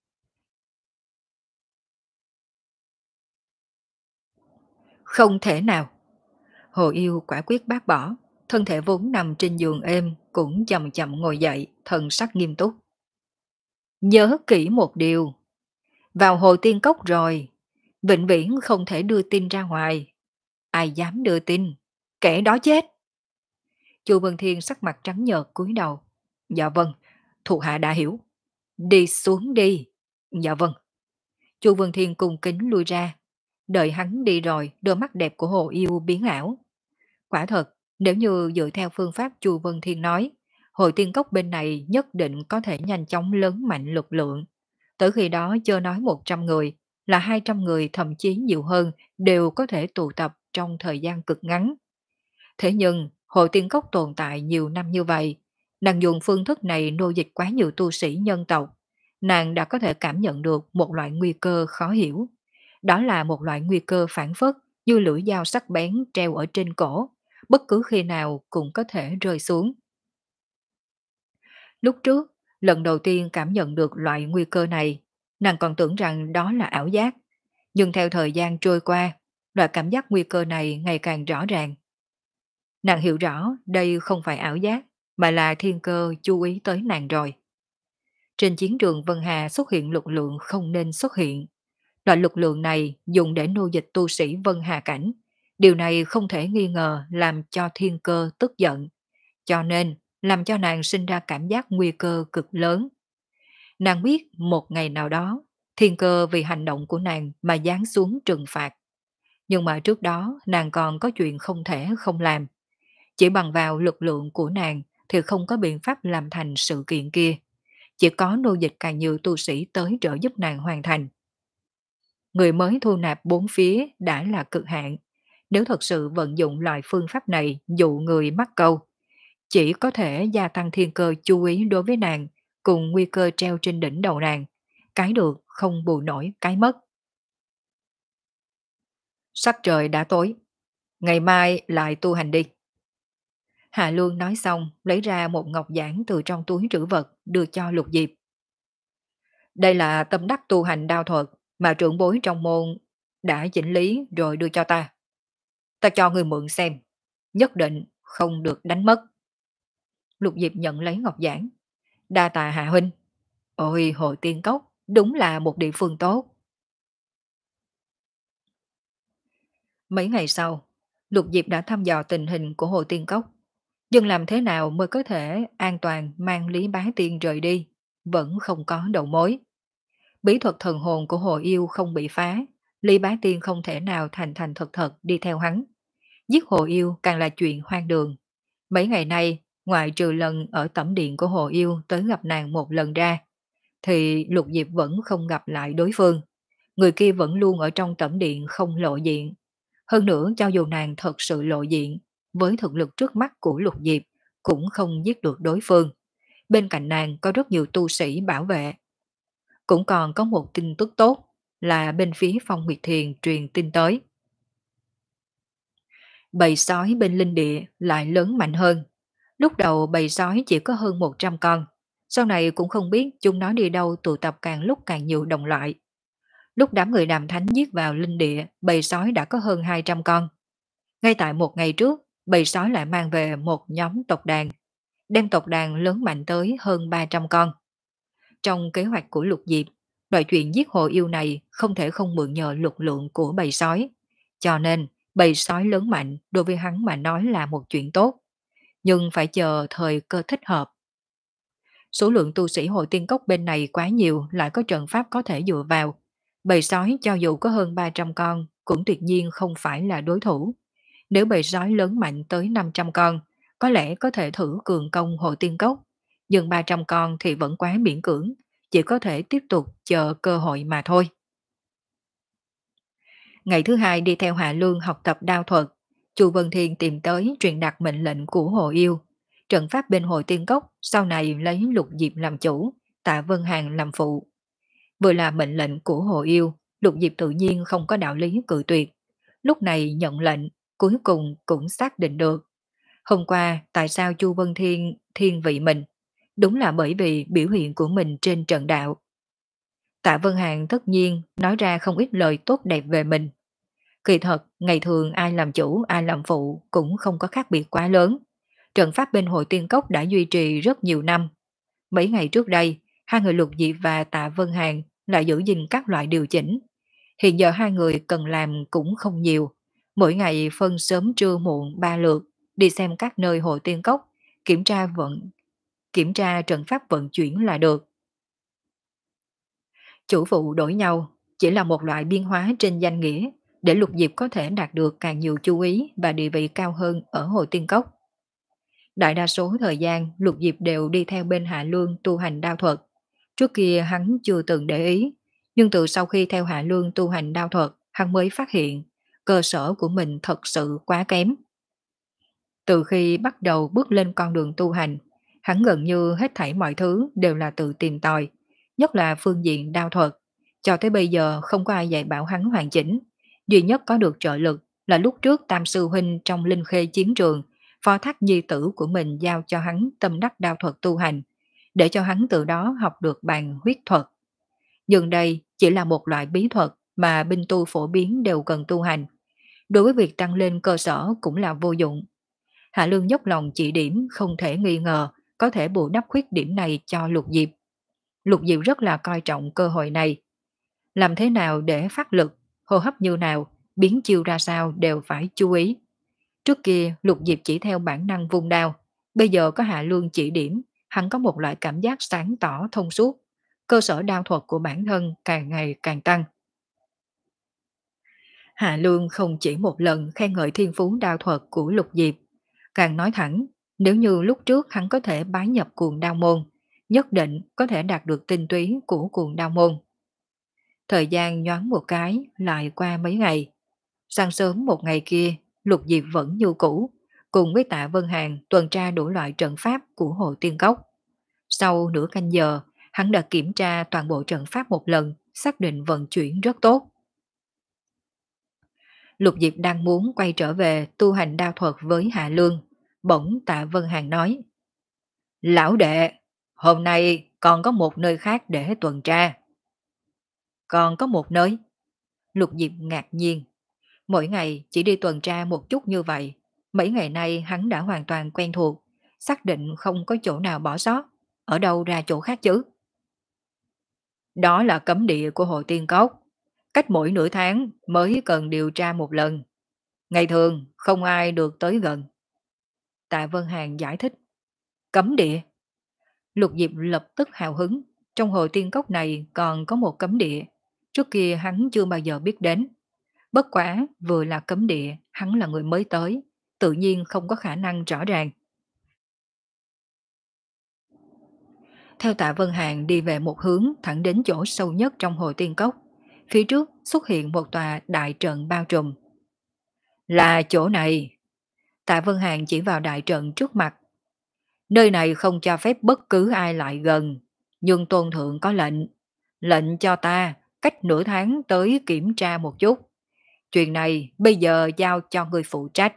Không thể nào. Hồ Yêu quả quyết bác bỏ, thân thể vốn nằm trên giường êm cũng chậm chậm ngồi dậy, thần sắc nghiêm túc. Nhớ kỹ một điều, vào Hồ Tiên Cốc rồi, vĩnh viễn không thể đưa tin ra ngoài. Ai dám đưa tin, kẻ đó chết. Chu Vân Thiên sắc mặt trắng nhợt cúi đầu. Dạ vâng, thuộc hạ đã hiểu. Đi xuống đi. Dạ vâng. Chu Vân Thiên cung kính lui ra. Đợi hắn đi rồi, đôi mắt đẹp của Hồ Yêu biến ảo. Quả thật, nếu như dựa theo phương pháp Chu Vân Thiên nói, Hội Tiên Cốc bên này nhất định có thể nhanh chóng lớn mạnh lực lượng. Tới khi đó chưa nói một trăm người, là hai trăm người thậm chí nhiều hơn đều có thể tụ tập trong thời gian cực ngắn. Thế nhưng, Hội Tiên Cốc tồn tại nhiều năm như vậy, nàng dùng phương thức này nô dịch quá nhiều tu sĩ nhân tộc, nàng đã có thể cảm nhận được một loại nguy cơ khó hiểu. Đó là một loại nguy cơ phản phất như lưỡi dao sắc bén treo ở trên cổ, bất cứ khi nào cũng có thể rơi xuống. Lúc trước, lần đầu tiên cảm nhận được loại nguy cơ này, nàng còn tưởng rằng đó là ảo giác. Nhưng theo thời gian trôi qua, loại cảm giác nguy cơ này ngày càng rõ ràng. Nàng hiểu rõ đây không phải ảo giác, mà là thiên cơ chú ý tới nàng rồi. Trên chiến trường Vân Hà xuất hiện lực lượng không nên xuất hiện. Loại lực lượng này dùng để nô dịch tu sĩ Vân Hà Cảnh. Điều này không thể nghi ngờ làm cho thiên cơ tức giận. Cho nên, làm cho nàng sinh ra cảm giác nguy cơ cực lớn. Nàng biết một ngày nào đó, thiên cơ vì hành động của nàng mà giáng xuống trừng phạt. Nhưng mà trước đó nàng còn có chuyện không thể không làm. Chỉ bằng vào lực lượng của nàng thì không có biện pháp làm thành sự kiện kia. Chỉ có nô dịch càng nhiều tu sĩ tới trợ giúp nàng hoàn thành. Người mới thu nạp bốn phía đã là cực hạn. Nếu thật sự vận dụng loại phương pháp này dụ người mắc câu, chỉ có thể gia tăng thiên cơ chú ý đối với nàng cùng nguy cơ treo trên đỉnh đầu nàng. Cái được không bù nổi cái mất. Sắc trời đã tối. Ngày mai lại tu hành đi. Hạ Luân nói xong, lấy ra một ngọc giản từ trong túi trữ vật, đưa cho Lục Diệp. Đây là tâm đắc tu hành đao thuật mà trưởng bối trong môn đã chỉnh lý rồi đưa cho ta. Ta cho người mượn xem, nhất định không được đánh mất. Lục Diệp nhận lấy ngọc giản. Đa tạ Hạ huynh. Ôi, Hội Tiên Cốc, đúng là một địa phương tốt. Mấy ngày sau, Lục Diệp đã thăm dò tình hình của Hội Tiên Cốc. Nhưng làm thế nào mới có thể an toàn mang Lý Bá Tiên rời đi, vẫn không có đầu mối. Bí thuật thần hồn của Hồ Yêu không bị phá, Lý Bá Tiên không thể nào thành thành thật thật đi theo hắn. Giết Hồ Yêu càng là chuyện hoang đường. Mấy ngày nay, ngoại trừ lần ở tẩm điện của Hồ Yêu tới gặp nàng một lần ra, thì Lục Diệp vẫn không gặp lại đối phương. Người kia vẫn luôn ở trong tẩm điện không lộ diện. Hơn nữa cho dù nàng thật sự lộ diện, với thực lực trước mắt của Lục Diệp, cũng không giết được đối phương. Bên cạnh nàng có rất nhiều tu sĩ bảo vệ. Cũng còn có một tin tức tốt là bên phía Phong Nguyệt Thiền truyền tin tới. Bầy sói bên linh địa lại lớn mạnh hơn. Lúc đầu bầy sói chỉ có hơn một trăm con. Sau này cũng không biết chúng nó đi đâu tụ tập càng lúc càng nhiều đồng loại. Lúc đám người đàm thánh giết vào linh địa, bầy sói đã có hơn hai trăm con. Ngay tại một ngày trước, bầy sói lại mang về một nhóm tộc đàn, đem tộc đàn lớn mạnh tới hơn ba trăm con. Trong kế hoạch của Lục Diệp, loại chuyện giết hồ yêu này không thể không mượn nhờ lực lượng của bầy sói. Cho nên, bầy sói lớn mạnh đối với hắn mà nói là một chuyện tốt. Nhưng phải chờ thời cơ thích hợp. Số lượng tu sĩ Hội Tiên Cốc bên này quá nhiều lại có trận pháp có thể dựa vào. Bầy sói cho dù có hơn ba trăm con cũng tuyệt nhiên không phải là đối thủ. Nếu bầy sói lớn mạnh tới năm trăm con, có lẽ có thể thử cường công Hội Tiên Cốc. Nhưng ba trăm con thì vẫn quá miễn cưỡng, chỉ có thể tiếp tục chờ cơ hội mà thôi. Ngày thứ hai đi theo Hạ Lương học tập đao thuật, Chu Vân Thiên tìm tới truyền đạt mệnh lệnh của Hồ Yêu. Trận pháp bên Hội Tiên Cốc sau này lấy Lục Diệp làm chủ, Tạ Vân Hàn làm phụ. Vừa là mệnh lệnh của Hồ Yêu, Lục Diệp tự nhiên không có đạo lý cự tuyệt. Lúc này nhận lệnh, cuối cùng cũng xác định được. Hôm qua, tại sao Chu Vân Thiên thiên vị mình? Đúng là bởi vì biểu hiện của mình trên trận đạo. Tạ Vân Hàn tất nhiên nói ra không ít lời tốt đẹp về mình. Kỳ thật, ngày thường ai làm chủ, ai làm phụ cũng không có khác biệt quá lớn. Trận pháp bên Hội Tiên Cốc đã duy trì rất nhiều năm. Mấy ngày trước đây, hai người Lục Diệp và Tạ Vân Hàn lại giữ gìn các loại điều chỉnh. Hiện giờ hai người cần làm cũng không nhiều. Mỗi ngày phân sớm trưa muộn ba lượt, đi xem các nơi Hội Tiên Cốc, kiểm tra vận, kiểm tra trận pháp vận chuyển là được. Chủ phụ đổi nhau chỉ là một loại biên hóa trên danh nghĩa để Lục Diệp có thể đạt được càng nhiều chú ý và địa vị cao hơn ở Hội Tiên Cốc. Đại đa số thời gian Lục Diệp đều đi theo bên Hạ Lương tu hành đao thuật. Trước kia hắn chưa từng để ý, nhưng từ sau khi theo Hạ Lương tu hành đao thuật, hắn mới phát hiện cơ sở của mình thật sự quá kém. Từ khi bắt đầu bước lên con đường tu hành, hắn gần như hết thảy mọi thứ đều là tự tìm tòi, nhất là phương diện đao thuật. Cho tới bây giờ không có ai dạy bảo hắn hoàn chỉnh. Duy nhất có được trợ lực là lúc trước Tam Sư Huynh trong Linh Khê chiến trường, phó thác nhi tử của mình giao cho hắn tâm đắc đao thuật tu hành, để cho hắn từ đó học được bàn huyết thuật. Nhưng đây chỉ là một loại bí thuật mà binh tu phổ biến đều cần tu hành. Đối với việc tăng lên cơ sở cũng là vô dụng. Hạ Lương dốc lòng chỉ điểm không thể nghi ngờ có thể bù đắp khuyết điểm này cho Lục Diệp. Lục Diệp rất là coi trọng cơ hội này. Làm thế nào để phát lực, hô hấp như nào, biến chiêu ra sao đều phải chú ý. Trước kia Lục Diệp chỉ theo bản năng vung đao, bây giờ có Hạ Lương chỉ điểm, hắn có một loại cảm giác sáng tỏ thông suốt. Cơ sở đao thuật của bản thân càng ngày càng tăng. Hạ Lương không chỉ một lần khen ngợi thiên phú đao thuật của Lục Diệp, càng nói thẳng, nếu như lúc trước hắn có thể bái nhập cuồng đao môn, nhất định có thể đạt được tinh túy của cuồng đao môn. Thời gian nhoáng một cái, lại qua mấy ngày. Sáng sớm một ngày kia, Lục Diệp vẫn như cũ, cùng với Tạ Vân Hàn tuần tra đủ loại trận pháp của Hồ Tiên Cốc. Sau nửa canh giờ, hắn đã kiểm tra toàn bộ trận pháp một lần, xác định vận chuyển rất tốt. Lục Diệp đang muốn quay trở về tu hành đao thuật với Hạ Lương, bỗng Tạ Vân Hàn nói: Lão đệ, hôm nay còn có một nơi khác để tuần tra. Còn có một nơi? Lục Diệp ngạc nhiên. Mỗi ngày chỉ đi tuần tra một chút như vậy, mấy ngày nay hắn đã hoàn toàn quen thuộc, xác định không có chỗ nào bỏ sót, ở đâu ra chỗ khác chứ? Đó là cấm địa của Hồ Tiên Cốc, cách mỗi nửa tháng mới cần điều tra một lần. Ngày thường không ai được tới gần. Tạ Vân Hàn giải thích. Cấm địa? Lục Diệp lập tức hào hứng, trong Hồ Tiên Cốc này còn có một cấm địa, trước kia hắn chưa bao giờ biết đến. Bất quả vừa là cấm địa, hắn là người mới tới, tự nhiên không có khả năng rõ ràng. Theo Tạ Vân Hàn đi về một hướng thẳng đến chỗ sâu nhất trong Hồ Tiên Cốc, phía trước xuất hiện một tòa đại trận bao trùm. Là chỗ này. Tạ Vân Hàn chỉ vào đại trận trước mặt. Nơi này không cho phép bất cứ ai lại gần, nhưng tôn thượng có lệnh, lệnh cho ta cách nửa tháng tới kiểm tra một chút. Chuyện này bây giờ giao cho người phụ trách.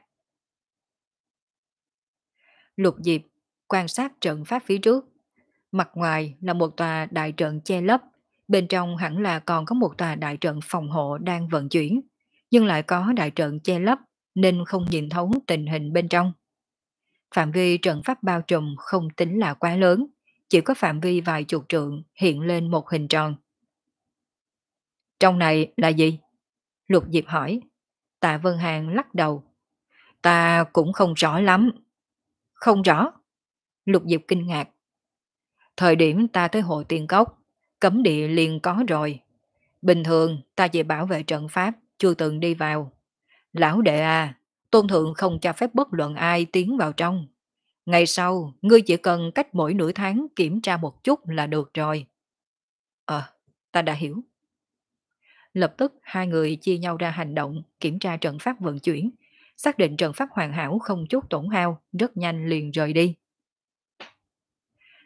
Lục Diệp quan sát trận pháp phía trước. Mặt ngoài là một tòa đại trận che lấp, bên trong hẳn là còn có một tòa đại trận phòng hộ đang vận chuyển, nhưng lại có đại trận che lấp nên không nhìn thấu tình hình bên trong. Phạm vi trận pháp bao trùm không tính là quá lớn, chỉ có phạm vi vài chục trượng hiện lên một hình tròn. Trong này là gì? Lục Diệp hỏi. Tạ Vân Hàn lắc đầu. Ta cũng không rõ lắm. Không rõ? Lục Diệp kinh ngạc. Thời điểm ta tới Hồ Tiên Cốc, cấm địa liền có rồi. Bình thường ta chỉ bảo vệ trận pháp, chưa từng đi vào. Lão đệ à, tôn thượng không cho phép bất luận ai tiến vào trong. Ngày sau, ngươi chỉ cần cách mỗi nửa tháng kiểm tra một chút là được rồi. Ờ, ta đã hiểu. Lập tức hai người chia nhau ra hành động, kiểm tra trận pháp vận chuyển, xác định trận pháp hoàn hảo không chút tổn hao, rất nhanh liền rời đi.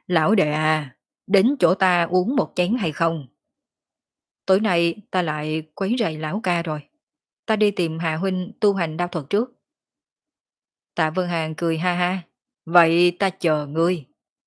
Lão đệ à, đến chỗ ta uống một chén hay không? Tối nay ta lại quấy rầy lão ca rồi. Ta đi tìm Hạ huynh tu hành đao thuật trước. Tạ Vân Hàn cười ha ha. Vậy ta chờ ngươi.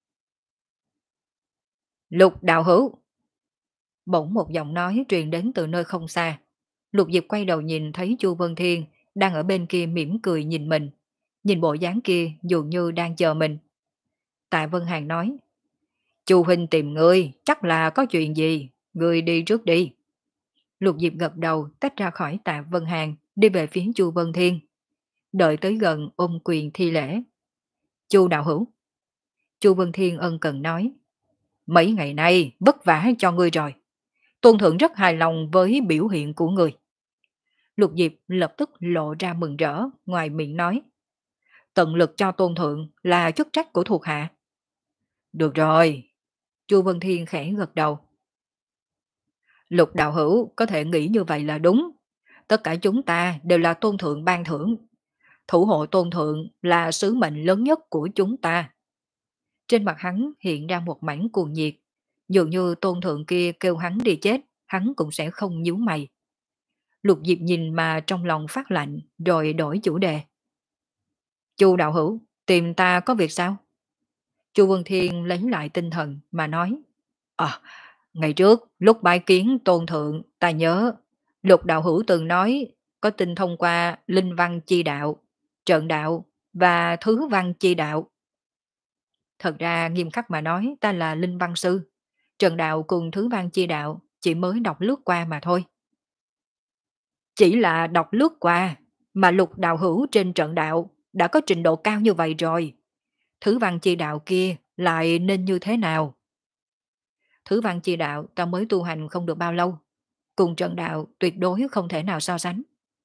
Lục đạo hữu. Bỗng một giọng nói truyền đến từ nơi không xa. Lục Diệp quay đầu nhìn thấy Chu Vân Thiên đang ở bên kia mỉm cười nhìn mình. Nhìn bộ dáng kia dường như đang chờ mình. Tạ Vân Hàn nói. Chu huynh tìm ngươi, chắc là có chuyện gì. Ngươi đi trước đi. Lục Diệp gật đầu tách ra khỏi Tạ Vân Hàn đi về phía Chu Vân Thiên. Đợi tới gần ôm quyền thi lễ. Chu đạo hữu. Chu Vân Thiên ân cần nói. Mấy ngày nay vất vả cho ngươi rồi. Tôn thượng rất hài lòng với biểu hiện của ngươi. Lục Diệp lập tức lộ ra mừng rỡ, ngoài miệng nói. Tận lực cho tôn thượng là chức trách của thuộc hạ. Được rồi. Chu Vân Thiên khẽ gật đầu. Lục đạo hữu có thể nghĩ như vậy là đúng. Tất cả chúng ta đều là tôn thượng ban thưởng. Thủ hộ tôn thượng là sứ mệnh lớn nhất của chúng ta. Trên mặt hắn hiện ra một mảnh cuồng nhiệt. Dường như tôn thượng kia kêu hắn đi chết, hắn cũng sẽ không nhíu mày. Lục Diệp nhìn mà trong lòng phát lạnh, rồi đổi chủ đề. Chu đạo hữu, tìm ta có việc sao? Chu Vân Thiên lấy lại tinh thần mà nói. À, ngày trước lúc bái kiến tôn thượng ta nhớ Lục đạo hữu từng nói có tin thông qua linh văn chi đạo, trận đạo và thứ văn chi đạo. Thật ra nghiêm khắc mà nói ta là linh văn sư, trận đạo cùng thứ văn chi đạo chỉ mới đọc lướt qua mà thôi. Chỉ là đọc lướt qua mà Lục đạo hữu trên trận đạo đã có trình độ cao như vậy rồi. Thứ văn chi đạo kia lại nên như thế nào? Thứ văn chi đạo ta mới tu hành không được bao lâu, cùng trận đạo tuyệt đối không thể nào so sánh.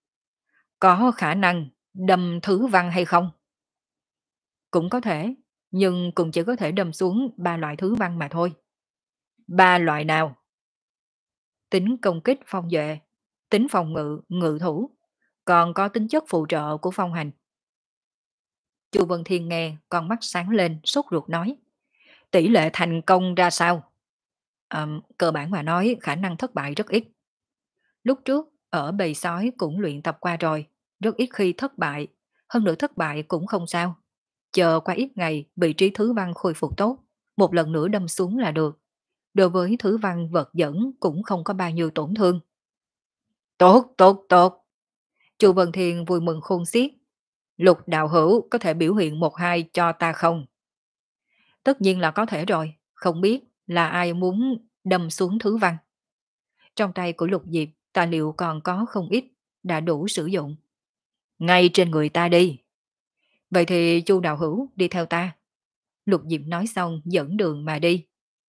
Có khả năng đâm thứ văn hay không? Cũng có thể, nhưng cũng chỉ có thể đâm xuống ba loại thứ văn mà thôi. Ba loại nào? Tính công kích phong duệ, tính phòng ngự, ngự thủ, còn có tính chất phụ trợ của phong hành. Chu Vân Thiên nghe, con mắt sáng lên, sốt ruột nói. Tỷ lệ thành công ra sao? À, cơ bản mà nói khả năng thất bại rất ít. Lúc trước, ở bầy sói cũng luyện tập qua rồi, rất ít khi thất bại, hơn nữa thất bại cũng không sao. Chờ qua ít ngày vị trí thứ văn khôi phục tốt, một lần nữa đâm xuống là được. Đối với thứ văn vật dẫn cũng không có bao nhiêu tổn thương. Tốt, tốt, tốt. Chu Vân Thiên vui mừng khôn xiết. Lục đạo hữu có thể biểu hiện một hai cho ta không? Tất nhiên là có thể rồi, không biết là ai muốn đâm xuống thứ văn. Trong tay của Lục Diệp, tài liệu còn có không ít, đã đủ sử dụng. Ngay trên người ta đi. Vậy thì Chu đạo hữu đi theo ta. Lục Diệp nói xong dẫn đường mà đi.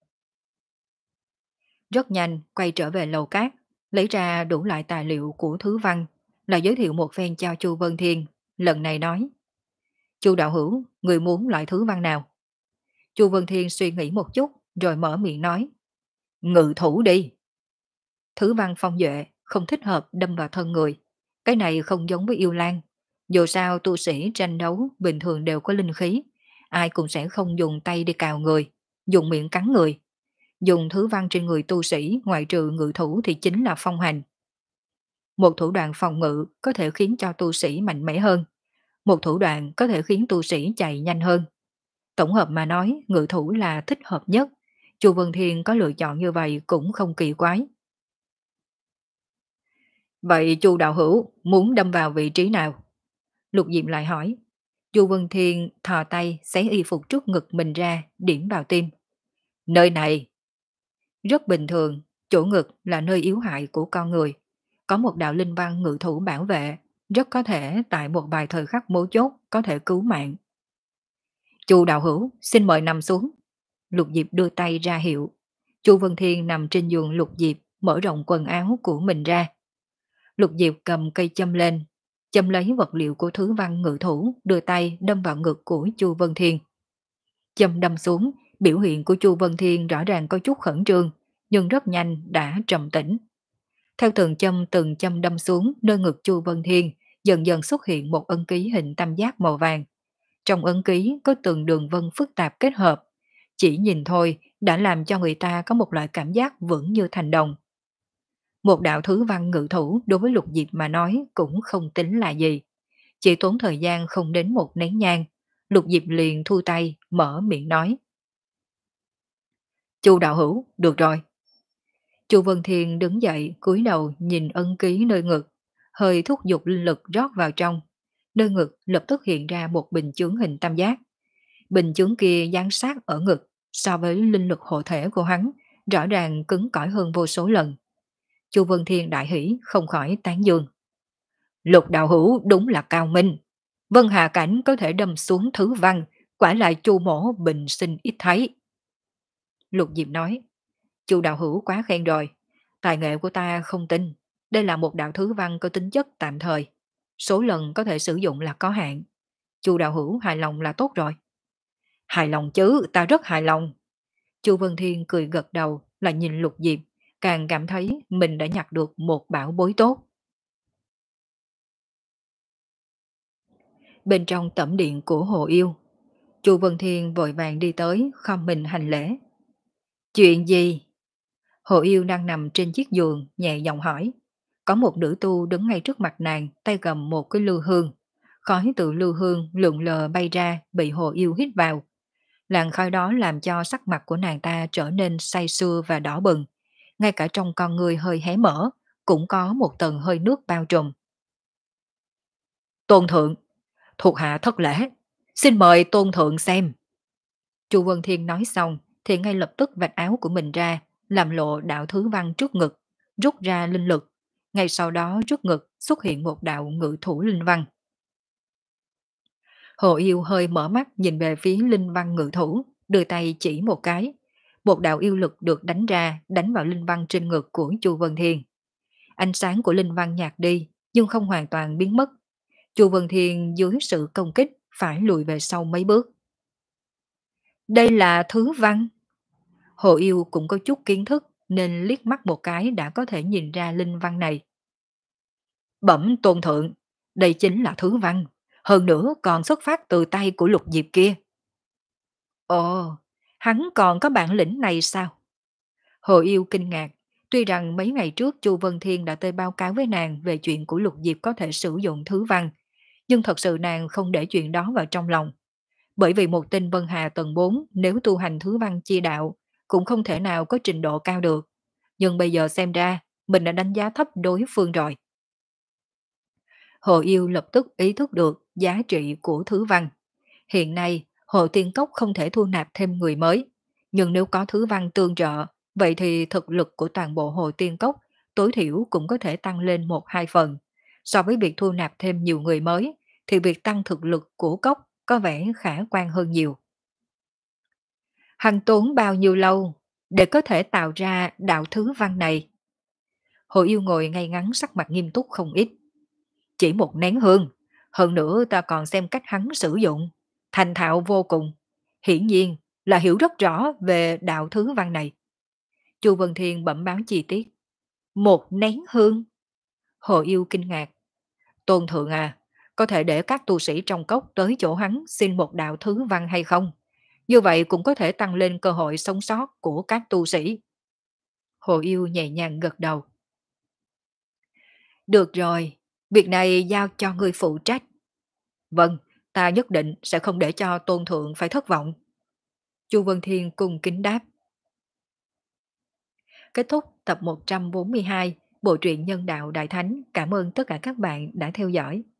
Rất nhanh quay trở về lầu cát, lấy ra đủ loại tài liệu của thứ văn, là giới thiệu một phen cho Chu Vân Thiên. Lần này nói, Chu đạo hữu, người muốn loại thứ văn nào? Chu Vân Thiên suy nghĩ một chút, rồi mở miệng nói, ngự thủ đi. Thứ văn phong duệ không thích hợp đâm vào thân người. Cái này không giống với yêu lan. Dù sao tu sĩ tranh đấu bình thường đều có linh khí, ai cũng sẽ không dùng tay đi cào người, dùng miệng cắn người. Dùng thứ văn trên người tu sĩ ngoại trừ ngự thủ thì chính là phong hành. Một thủ đoạn phòng ngự có thể khiến cho tu sĩ mạnh mẽ hơn. Một thủ đoạn có thể khiến tu sĩ chạy nhanh hơn. Tổng hợp mà nói, ngự thủ là thích hợp nhất. Chu Vân Thiên có lựa chọn như vậy cũng không kỳ quái. Vậy Chu đạo hữu muốn đâm vào vị trí nào? Lục Diệm lại hỏi. Chu Vân Thiên thò tay xé y phục trước ngực mình ra, điểm vào tim. Nơi này. Rất bình thường, chỗ ngực là nơi yếu hại của con người. Có một đạo linh văn ngự thủ bảo vệ, rất có thể tại một vài thời khắc mấu chốt có thể cứu mạng. Chu đạo hữu, xin mời nằm xuống. Lục Diệp đưa tay ra hiệu. Chu Vân Thiên nằm trên giường Lục Diệp, mở rộng quần áo của mình ra. Lục Diệp cầm cây châm lên, châm lấy vật liệu của thứ văn ngự thủ, đưa tay đâm vào ngực của Chu Vân Thiên. Châm đâm xuống, biểu hiện của Chu Vân Thiên rõ ràng có chút khẩn trương, nhưng rất nhanh đã trầm tĩnh. Theo từng châm từng châm đâm xuống nơi ngực Chu Vân Thiên, dần dần xuất hiện một ấn ký hình tam giác màu vàng. Trong ấn ký có từng đường vân phức tạp kết hợp, Chỉ nhìn thôi đã làm cho người ta có một loại cảm giác vững như thành đồng. Một đạo thứ văn ngự thủ đối với Lục Diệp mà nói cũng không tính là gì. Chỉ tốn thời gian không đến một nén nhang, Lục Diệp liền thu tay, mở miệng nói. Chu đạo hữu, được rồi. Chu Vân Thiên đứng dậy, cúi đầu nhìn ân ký nơi ngực, hơi thúc giục linh lực rót vào trong. Nơi ngực lập tức hiện ra một bình chướng hình tam giác. Bình chướng kia dán sát ở ngực, so với linh lực hộ thể của hắn, rõ ràng cứng cỏi hơn vô số lần. Chu Vân Thiên đại hỉ, không khỏi tán dương. Lục đạo hữu đúng là cao minh. Vân Hà Cảnh có thể đâm xuống thứ văn, quả lại Chu mổ bình sinh ít thấy. Lục Diệp nói, Chu đạo hữu quá khen rồi, tài nghệ của ta không tin, đây là một đạo thứ văn có tính chất tạm thời, số lần có thể sử dụng là có hạn. Chu đạo hữu hài lòng là tốt rồi. Hài lòng chứ, ta rất hài lòng. Chu Vân Thiên cười gật đầu, là nhìn Lục Diệp, càng cảm thấy mình đã nhặt được một bảo bối tốt. Bên trong tẩm điện của Hồ Yêu, Chu Vân Thiên vội vàng đi tới, khom mình hành lễ. Chuyện gì? Hồ Yêu đang nằm trên chiếc giường, nhẹ giọng hỏi. Có một nữ tu đứng ngay trước mặt nàng, tay cầm một cái lưu hương. Khói từ lưu hương lượn lờ bay ra, bị Hồ Yêu hít vào. Làn khói đó làm cho sắc mặt của nàng ta trở nên say sưa và đỏ bừng. Ngay cả trong con người hơi hé mở, cũng có một tầng hơi nước bao trùm. Tôn thượng, thuộc hạ thất lễ, xin mời tôn thượng xem. Chu Vân Thiên nói xong, thì ngay lập tức vạch áo của mình ra, làm lộ đạo thứ văn trước ngực, rút ra linh lực. Ngay sau đó trước ngực xuất hiện một đạo ngự thủ linh văn. Hồ Yêu hơi mở mắt nhìn về phía linh văn ngự thủ, đưa tay chỉ một cái. Một đạo yêu lực được đánh ra, đánh vào linh văn trên ngực của Chu Vân Thiên. Ánh sáng của linh văn nhạt đi, nhưng không hoàn toàn biến mất. Chu Vân Thiên dưới sự công kích phải lùi về sau mấy bước. Đây là thứ văn. Hồ Yêu cũng có chút kiến thức nên liếc mắt một cái đã có thể nhìn ra linh văn này. Bẩm tôn thượng, đây chính là thứ văn, hơn nữa còn xuất phát từ tay của Lục Diệp kia. Ồ, hắn còn có bản lĩnh này sao? Hồ Yêu kinh ngạc, tuy rằng mấy ngày trước Chu Vân Thiên đã tới báo cáo với nàng về chuyện của Lục Diệp có thể sử dụng thứ văn, nhưng thật sự nàng không để chuyện đó vào trong lòng. Bởi vì một tên Vân Hà tầng bốn nếu tu hành thứ văn chi đạo cũng không thể nào có trình độ cao được. Nhưng bây giờ xem ra mình đã đánh giá thấp đối phương rồi. Hồ Yêu lập tức ý thức được giá trị của thứ văn. Hiện nay Hồ Tiên Cốc không thể thu nạp thêm người mới. Nhưng nếu có thứ văn tương trợ, vậy thì thực lực của toàn bộ Hồ Tiên Cốc tối thiểu cũng có thể tăng lên một hai phần. So với việc thu nạp thêm nhiều người mới, thì việc tăng thực lực của cốc có vẻ khả quan hơn nhiều. Hắn tốn bao nhiêu lâu để có thể tạo ra đạo thứ văn này? Hồ Yêu ngồi ngay ngắn sắc mặt nghiêm túc không ít. Chỉ một nén hương, hơn nữa ta còn xem cách hắn sử dụng, thành thạo vô cùng. Hiển nhiên là hiểu rất rõ về đạo thứ văn này. Chu Vân Thiên bẩm báo chi tiết. Một nén hương? Hồ Yêu kinh ngạc. Tôn thượng à, có thể để các tu sĩ trong cốc tới chỗ hắn xin một đạo thứ văn hay không? Như vậy cũng có thể tăng lên cơ hội sống sót của các tu sĩ. Hồ Yêu nhẹ nhàng gật đầu. Được rồi, việc này giao cho ngươi phụ trách. Vâng, ta nhất định sẽ không để cho tôn thượng phải thất vọng. Chu Vân Thiên cung kính đáp. Kết thúc tập một trăm bốn mươi hai Bộ truyện Nhân đạo Đại Thánh. Cảm ơn tất cả các bạn đã theo dõi.